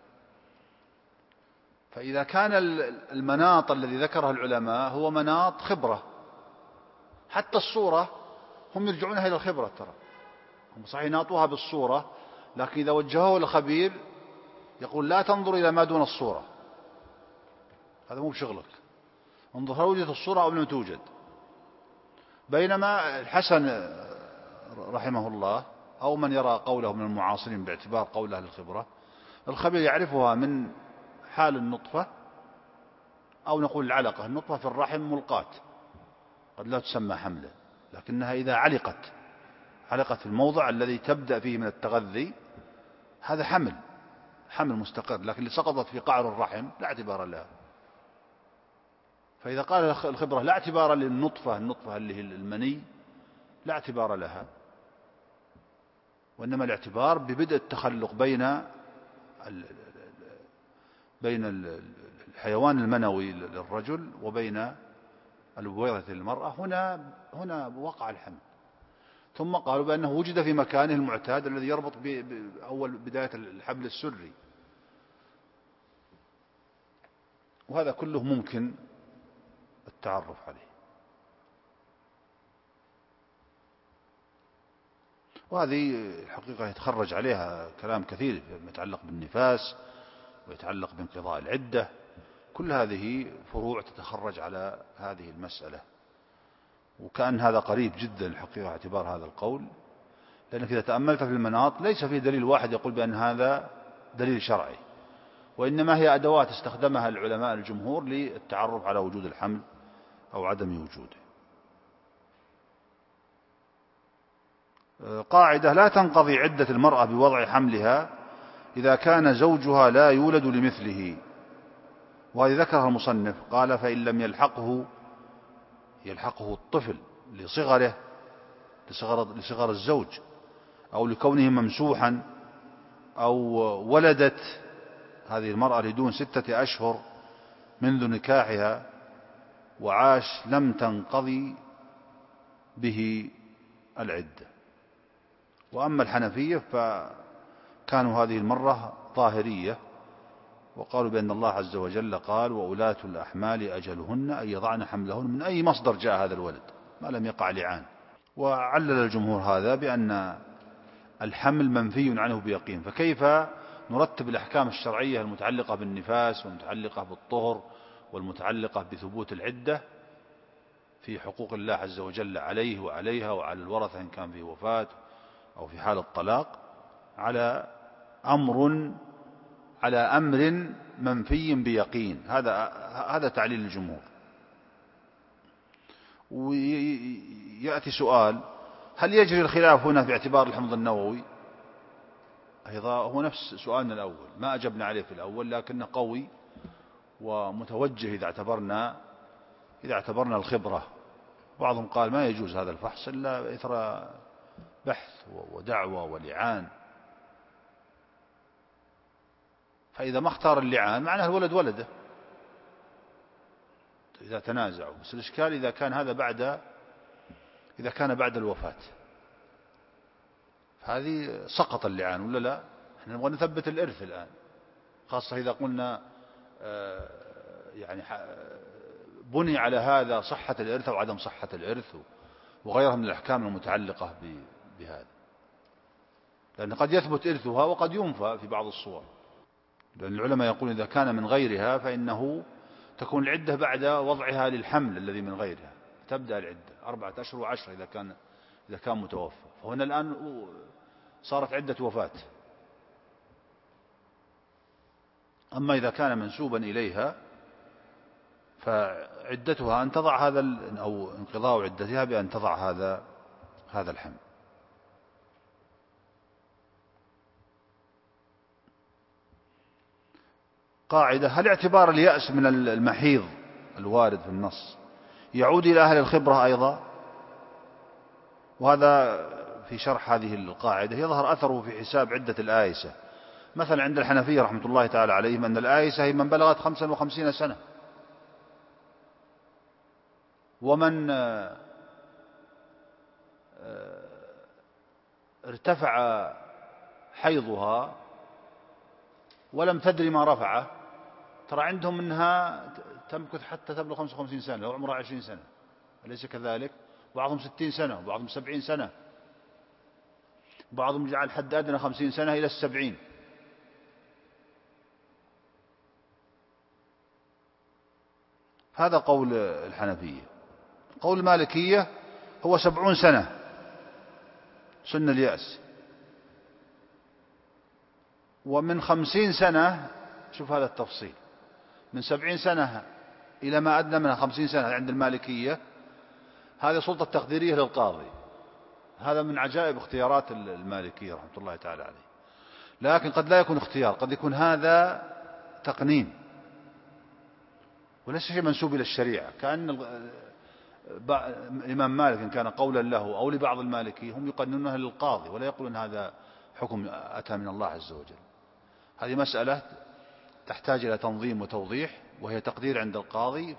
فإذا كان المناط الذي ذكره العلماء هو مناط خبرة، حتى الصورة هم يرجعونها إلى الخبرة، ترى هم صحيح ناطوها بالصورة، لكن إذا وجهوه الخبير يقول لا تنظر إلى ما دون الصورة، هذا مو بشغلك، انظر هل وجدت الصورة أو لم توجد. بينما الحسن رحمه الله أو من يرى قوله من المعاصرين باعتبار قوله للخبرة، الخبير يعرفها من حال النطفة، أو نقول العلقة. النطفة في الرحم ملقاة قد لا تسمى حملا، لكنها إذا علقت في الموضع الذي تبدأ فيه من التغذي، هذا حمل مستقر. لكن اللي سقطت في قعر الرحم لا اعتبار لها. فإذا قال الخبرة لا اعتبار للنطفة، النطفة اللي هي المني لا اعتبار لها، وإنما الاعتبار ببدء التخلق بين الحيوان المنوي للرجل وبين البويضة للمرأة. هنا وقع الحمل. ثم قالوا بأنه وجد في مكانه المعتاد الذي يربط بأول بداية الحبل السري، وهذا كله ممكن التعرف عليه. وهذه الحقيقة يتخرج عليها كلام كثير فيما يتعلق بالنفاس ويتعلق بانقضاء العدة، كل هذه فروع تتخرج على هذه المسألة. وكأن هذا قريب جدا الحقيقة اعتبار هذا القول، لأنك إذا تأملت في المناط ليس فيه دليل واحد يقول بأن هذا دليل شرعي، وإنما هي أدوات استخدمها العلماء الجمهور للتعرف على وجود الحمل أو عدم وجوده. قاعدة: لا تنقضي عدة المرأة بوضع حملها إذا كان زوجها لا يولد لمثله. وهذه ذكرها المصنف، قال: فإن لم يلحقه الطفل لصغر الزوج، أو لكونه ممسوحا، أو ولدت هذه المرأة لدون 6 أشهر منذ نكاحها وعاش، لم تنقضي به العدة. وأما الحنفية فكانوا هذه المرة ظاهرية، وقالوا بأن الله عز وجل قال: وأولاة الأحمال أجلهن أن يضعن حملهن. من أي مصدر جاء هذا الولد ما لم يقع لعان؟ وعلل الجمهور هذا بأن الحمل منفي عنه بيقين، فكيف نرتب الأحكام الشرعية المتعلقة بالنفاس والمتعلقة بالطهر والمتعلقة بثبوت العدة في حقوق الله عز وجل عليه وعليها وعلى الورثة إن كان فيه وفاة أو في حال الطلاق على أمر منفي بيقين. هذا تعليل الجمهور. ويأتي سؤال: هل يجري الخلاف هنا في اعتبار الحمض النووي؟ أيضا هو نفس سؤالنا الأول، ما أجبنا عليه في الأول، لكنه قوي ومتوجه إذا اعتبرنا الخبرة. بعضهم قال ما يجوز هذا الفحص إلا إثر بحث ودعوة ولعان، فإذا ما اختار اللعان معناه الولد ولده إذا تنازعوا. بس الإشكال إذا كان بعد الوفاة، هذه سقط اللعان ولا لا؟ احنا نبغى نثبت الإرث الآن، خاصة إذا قلنا يعني بني على هذا صحة الإرث أو عدم صحة الإرث وغيرها من الأحكام المتعلقة بهذا، لأن قد يثبت إرثها وقد ينفى في بعض الصور. لأن العلماء يقولون إذا كان من غيرها فإنه تكون العدة بعد وضعها للحمل الذي من غيرها، تبدأ العدة 4 أشهر و10 إذا كان متوفى. فهنا الآن صارت عدة وفاة. أما إذا كان منسوبا إليها فعدتها أن تضع أو انقضاء عدتها بأن تضع هذا الحمل. قاعدة: هل اعتبار اليأس من المحيض الوارد في النص يعود إلى أهل الخبرة أيضا؟ وهذا في شرح هذه القاعدة يظهر أثره في حساب عدة الآيسة. مثلا عند الحنفية رحمة الله تعالى عليهم أن الآيسة هي من بلغت 55 سنة، ومن ارتفع حيضها ولم تدري ما رفعه، ترى عندهم أنها تمكث حتى تبلغ 55 سنة لو عمرها 20 سنة، أليس كذلك؟ بعضهم 60 سنة وبعضهم 70 سنة، بعضهم جعل حد أدنى 50 سنة إلى 70. هذا قول الحنفية. قول المالكية هو 70 سنة سن اليأس، ومن 50 سنة، شوف هذا التفصيل، من 70 سنة إلى ما أدنى من 50 سنة عند المالكية، هذه سلطة تقديرية للقاضي. هذا من عجائب اختيارات المالكية رحمة الله تعالى عليه. لكن قد لا يكون اختيار، قد يكون هذا تقنين وليس شيء منسوب إلى الشريعة. كأن الإمام مالك إن كان قولا له أو لبعض المالكي هم يقننونها للقاضي ولا يقولون هذا حكم أتى من الله عز وجل. هذه مسألة تحتاج إلى تنظيم وتوضيح، وهي تقدير عند القاضي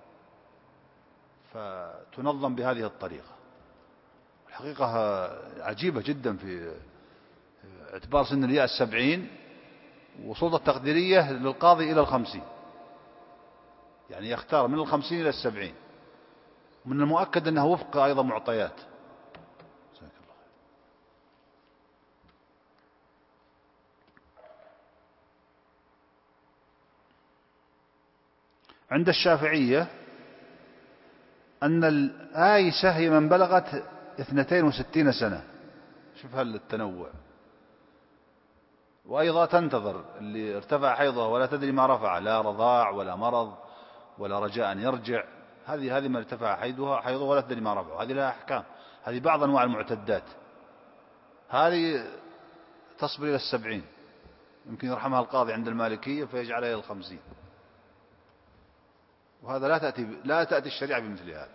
فتنظم بهذه الطريقة. الحقيقة عجيبة جدا في اعتبار سن اليأس 70 وسلطة تقديرية للقاضي إلى 50، يعني يختار من 50 إلى 70. من المؤكد أنه وفق أيضا معطيات. عند الشافعية أن الآيسة هي من بلغت 62 سنة. شوف هل التنوع. وأيضا تنتظر اللي ارتفع حيضه ولا تدري ما رفع، لا رضاع ولا مرض ولا رجاء أن يرجع، هذه من ارتفع حيضه ولا تدري ما رفع، هذه لها أحكام. هذه بعض أنواع المعتدات، هذه تصبر إلى 70، يمكن يرحمها القاضي عند المالكية فيجعلها إلى 50. وهذا لا تأتي الشريعة بمثل هذا.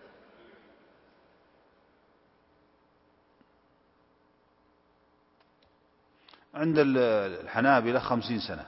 عند الحنابلة 50 سنة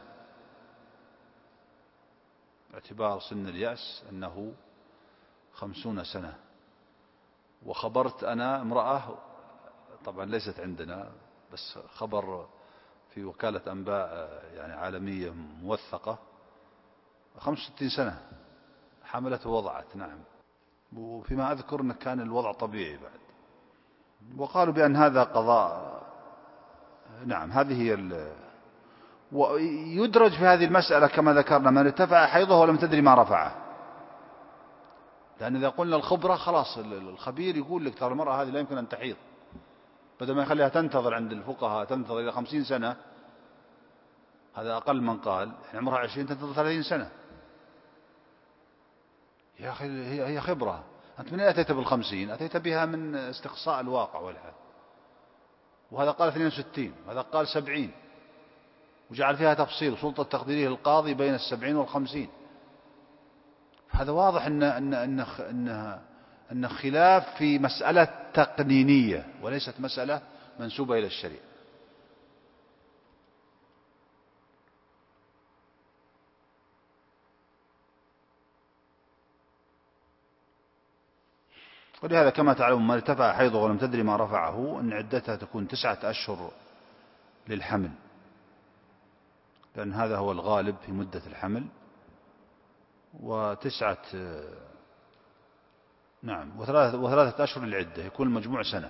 باعتبار سن اليأس أنه 50 سنة. وخبرت أنا امرأة، طبعا ليست عندنا بس خبر في وكالة أنباء يعني عالمية موثقة، 65 سنة حملت ووضعت. نعم. وفيما أذكر أنه كان الوضع طبيعي بعد، وقالوا بأن هذا قضاء. نعم، هذه هي ويدرج في هذه المسألة كما ذكرنا من ارتفع حيضه ولم تدري ما رفعه، لأن إذا قلنا الخبرة خلاص الخبير يقول لك ترى المرأة هذه لا يمكن أن تحيض، بدل ما يخليها تنتظر عند الفقهاء تنتظر إلى 50 سنة، هذا أقل من قال، يعني عمرها 20 تنتظر 30 سنة. يا أخي هي خبرة. أنت من أين أتيت بال50؟ أتيت بها من استقصاء الواقع والحال. وهذا قال 62 وهذا قال 70، وجعل فيها تفصيل سلطة تقديره القاضي بين 70 و50. هذا واضح أن خلاف في مسألة تقنينية وليست مسألة منسوبة إلى الشريعة. ولهذا كما تعلم من ارتفع حيضه ولم تدري ما رفعه أن عدتها تكون 9 أشهر للحمل، لأن هذا هو الغالب في مدة الحمل. وثلاثة أشهر للعدة، يكون المجموع سنة.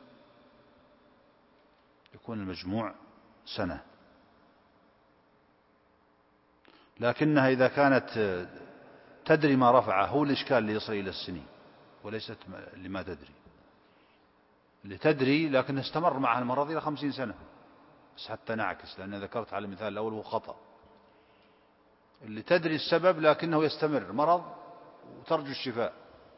لكنها إذا كانت تدري ما رفعه، هو الإشكال اللي يصل إلى السنين، وليست اللي ما تدري. اللي تدري لكن استمر معها المرض إلى 50 سنة، بس حتى نعكس، لأن ذكرت على المثال الأول هو خطأ. اللي تدري السبب لكنه يستمر مرض وترجو الشفاء.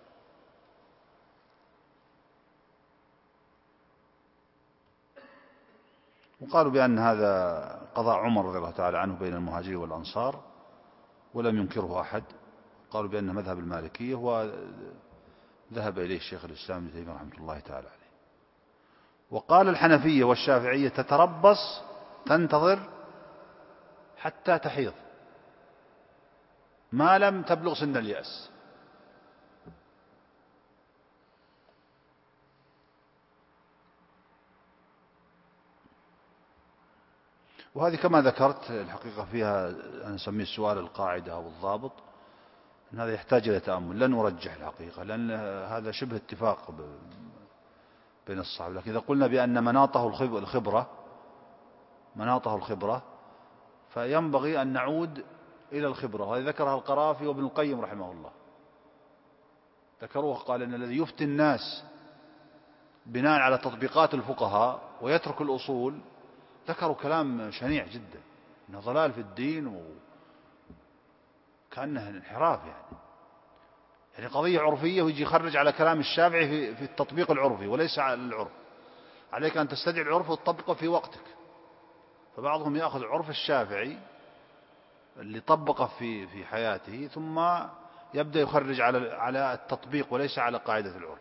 وقالوا بأن هذا قضاء عمر رضي الله تعالى عنه بين المهاجرين والأنصار، ولم ينكره أحد. قالوا بأن مذهب المالكية وذهب إليه الشيخ الإسلام ابن تيمية رحمة الله تعالى عليه. وقال الحنفية والشافعية تتربص، تنتظر حتى تحيض ما لم تبلغ سن اليأس. وهذه كما ذكرت الحقيقة فيها أنا نسميه السؤال القاعدة أو الضابط، أن هذا يحتاج إلى تأمل. لن أرجح الحقيقة لأن هذا شبه اتفاق بين الصحابة، لكن إذا قلنا بأن مناطه الخبرة فينبغي أن نعود إلى الخبرة، وهذه ذكرها القرافي وابن القيم رحمه الله. ذكروه، قال إن الذي يفتي الناس بناء على تطبيقات الفقهاء ويترك الأصول، ذكروا كلام شنيع جدا، إنه ضلال في الدين وكأنه انحراف. يعني قضية عرفية ويجي يخرج على كلام الشافعي في التطبيق العرفي وليس على العرف. عليك أن تستدعي العرف وتطبقه في وقتك. فبعضهم يأخذ عرف الشافعي اللي طبقه في حياته ثم يبدأ يخرج على التطبيق وليس على قاعدة العرف.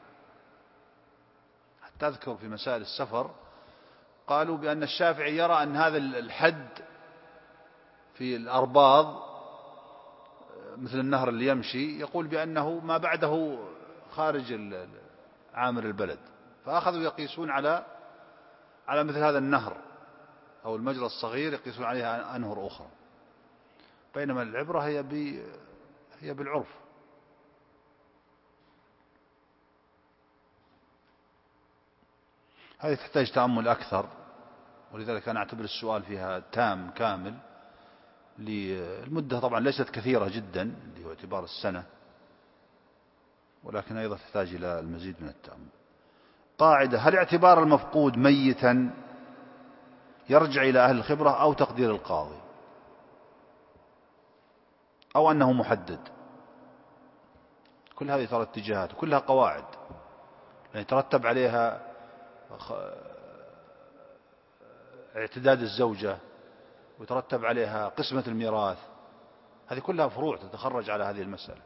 حتى أذكر في مسائل السفر قالوا بأن الشافعي يرى أن هذا الحد في الأرباض مثل النهر اللي يمشي، يقول بأنه ما بعده خارج عامر البلد، فأخذوا يقيسون على مثل هذا النهر أو المجرى الصغير، يقيسون عليها أنهر أخرى، بينما العبرة هي بالعرف. هذه تحتاج تأمل أكثر، ولذلك أنا أعتبر السؤال فيها تام كامل للمدة. طبعا ليست كثيرة جدا اللي هو اعتبار السنة، ولكن أيضا تحتاج إلى المزيد من التأمل. قاعدة: هل اعتبار المفقود ميتا يرجع إلى أهل الخبرة أو تقدير القاضي، أو أنه محدد؟ كل هذه ترى اتجاهات وكلها قواعد، يعني يترتب عليها اعتداد الزوجة ويترتب عليها قسمة الميراث. هذه كلها فروع تتخرج على هذه المسألة.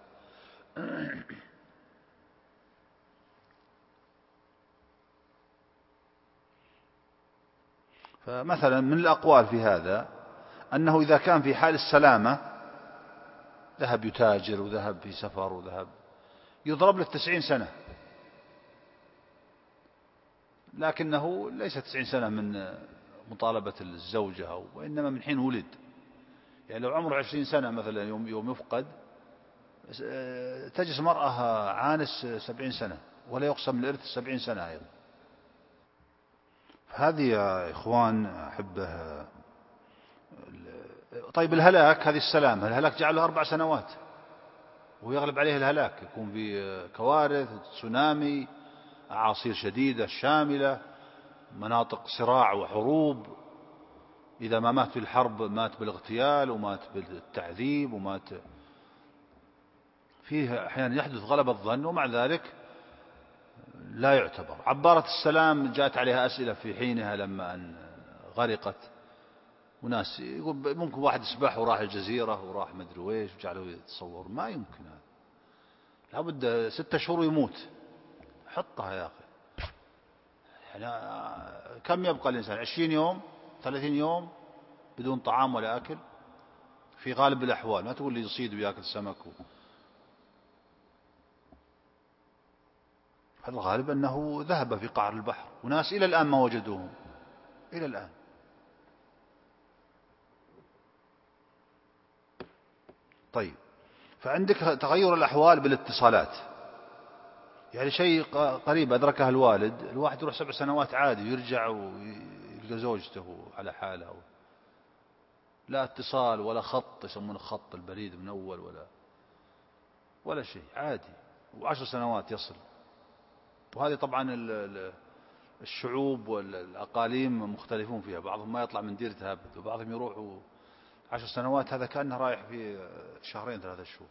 فمثلا من الأقوال في هذا أنه إذا كان في حال السلامة، ذهب يتاجر وذهب في سفر وذهب، يضرب له 90 سنة، لكنه ليس 90 سنة من مطالبة الزوجة وإنما من حين ولد. يعني لو عمره 20 سنة مثلا يوم يفقد، تجلس مرأة عانس 70 سنة ولا يقسم الإرث 70 سنة أيضا. هذه يا إخوان أحبه. طيب الهلاك، هذه السلامة، الهلاك جعله 4 سنوات ويغلب عليه الهلاك، يكون في كوارث، تسونامي، أعاصير شديدة شاملة، مناطق صراع وحروب، إذا ما مات في الحرب مات بالاغتيال ومات بالتعذيب ومات فيه أحيانا يحدث غلبة الظن، ومع ذلك لا يعتبر. عبارة السلام جاءت عليها أسئلة في حينها لما أن غرقت، وناس يقول ممكن واحد سبح وراح الجزيرة وراح مدري ويش وجعلوا يتصور، ما يمكن هذا، لابد 6 شهور يموت. حطها يا أخي، يعني كم يبقى الإنسان؟ 20 يوم 30 يوم بدون طعام ولا أكل في غالب الأحوال، ما تقول لي يصيد ويأكل سمك الغالب أنه ذهب في قعر البحر، وناس إلى الآن ما وجدوهم إلى الآن. طيب، فعندك تغير الأحوال بالاتصالات، يعني شيء قريب أدركه الوالد، الواحد يروح 7 سنوات عادي ويرجع ويلقى زوجته على حاله، لا اتصال ولا خط يسمونه خط البريد من أول ولا شيء عادي، و10 سنوات يصل. وهذه طبعا الشعوب والأقاليم مختلفون فيها، بعضهم ما يطلع من ديرته أبد، وبعضهم يروحوا 10 سنوات، هذا كأنه رايح في 2 3 شهور.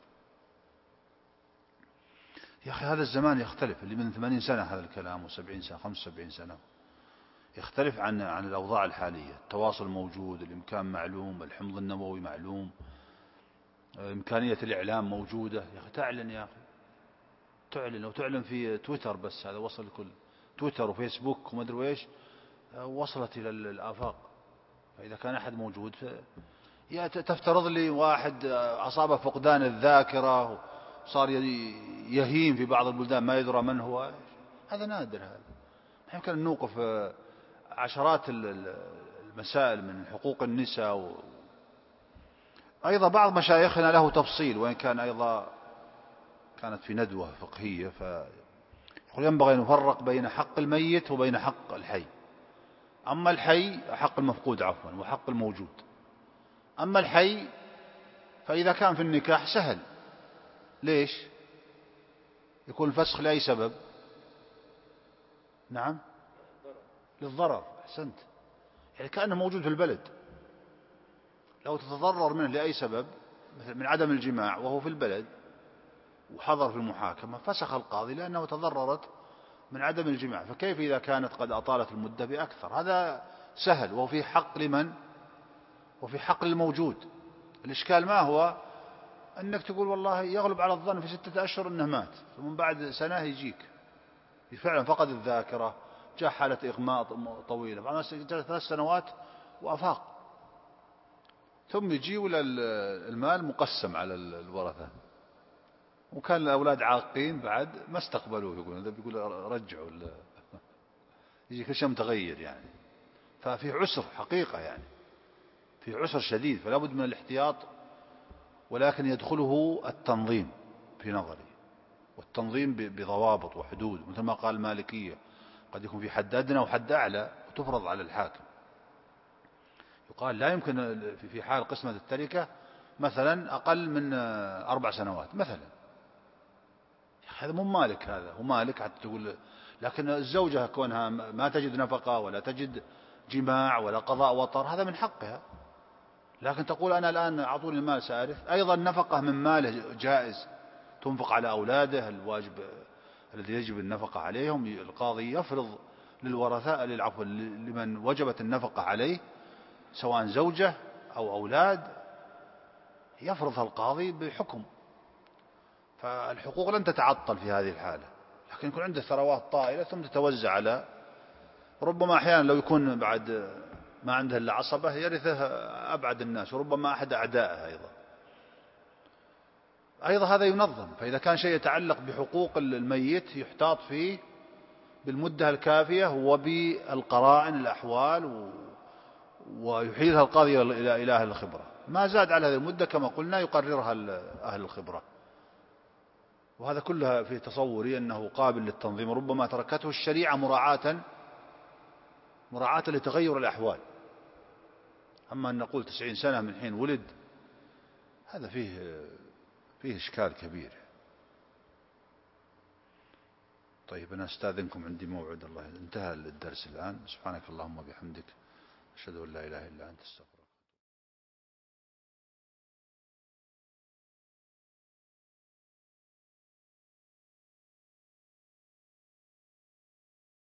يا أخي هذا الزمان يختلف، اللي من 80 سنة هذا الكلام و70 سنة 75 سنة يختلف عن الأوضاع الحالية. التواصل موجود، الإمكان معلوم، الحمض النووي معلوم، إمكانية الإعلام موجودة. يا أخي تعلن، يا أخي تعلن، وتعلن في تويتر بس، هذا وصل الكل، تويتر وفيسبوك وما أدري إيش، وصلت إلى الآفاق. فإذا كان أحد موجود تفترض لي واحد أصاب فقدان الذاكرة صار يهيم في بعض البلدان ما يدرى من هو، هذا نادر. هذا يمكن أن نوقف عشرات المسائل من حقوق النساء أيضا بعض مشايخنا له تفصيل، وإن كان أيضا كانت في ندوة فقهية، فيقول ينبغي أن نفرق بين حق الميت وبين حق الحي. أما الحي حق المفقود عفوا وحق الموجود، أما الحي فإذا كان في النكاح سهل. ليش يكون الفسخ لأي سبب؟ نعم للضرر، أحسنت، يعني كأنه موجود في البلد. لو تتضرر منه لأي سبب مثل من عدم الجماع وهو في البلد وحضر في المحاكمة فسخ القاضي لأنه تضررت من عدم الجماع، فكيف إذا كانت قد أطالت المدة بأكثر؟ هذا سهل، وفي حق لمن؟ وفي حق للموجود. الإشكال ما هو؟ أنك تقول والله يغلب على الظن في 6 أشهر أنه مات، ثم بعد سنة يجيك فعلا فقد الذاكرة، جاء حالة إغماء طويلة، بعد 3 سنوات وأفاق، ثم يجي ولا المال مقسم على الورثة، وكان الأولاد عاقين بعد ما استقبلوه، يقول رجعوا يجي كل شيء متغير يعني. ففي عسر حقيقة، يعني في عسر شديد، فلا بد من الاحتياط، ولكن يدخله التنظيم في نظري، والتنظيم بضوابط وحدود، مثل ما قال المالكية قد يكون في حد أدنى وحد أعلى وتفرض على الحاكم. يقال لا يمكن في حال قسمة التركة مثلا أقل من 4 سنوات مثلا، هذا مو مالك، هذا هو مالك حتى تقول. لكن الزوجة كونها ما تجد نفقة ولا تجد جماع ولا قضاء وطر، هذا من حقها، لكن تقول أنا الآن أعطوني المال سأرث. أيضا النفقة من ماله جائز، تنفق على أولاده الواجب الذي يجب النفقة عليهم. القاضي يفرض للورثاء لمن وجبت النفقة عليه سواء زوجة أو أولاد، يفرضها القاضي بحكم. فالحقوق لن تتعطل في هذه الحالة، لكن يكون عنده ثروات طائلة ثم تتوزع على، ربما أحيانا لو يكون بعد ما عنده إلا عصبة يرثه أبعد الناس، وربما أحد أعدائه أيضا هذا ينظم. فإذا كان شيء يتعلق بحقوق الميت يحتاط فيه بالمدة الكافية وبالقرائن الأحوال، ويحيلها القاضي إلى أهل الخبرة. ما زاد على هذه المدة كما قلنا يقررها أهل الخبرة، وهذا كلها في تصوري أنه قابل للتنظيم، ربما تركته الشريعة مراعاة لتغير الأحوال. أما أن نقول 90 سنة من حين ولد، هذا فيه إشكال كبير. طيب أنا أستاذنكم، عندي موعد، الله انتهى الدرس الآن. سبحانك اللهم وبحمدك، أشهد أن لا إله إلا أنت، استغفرك.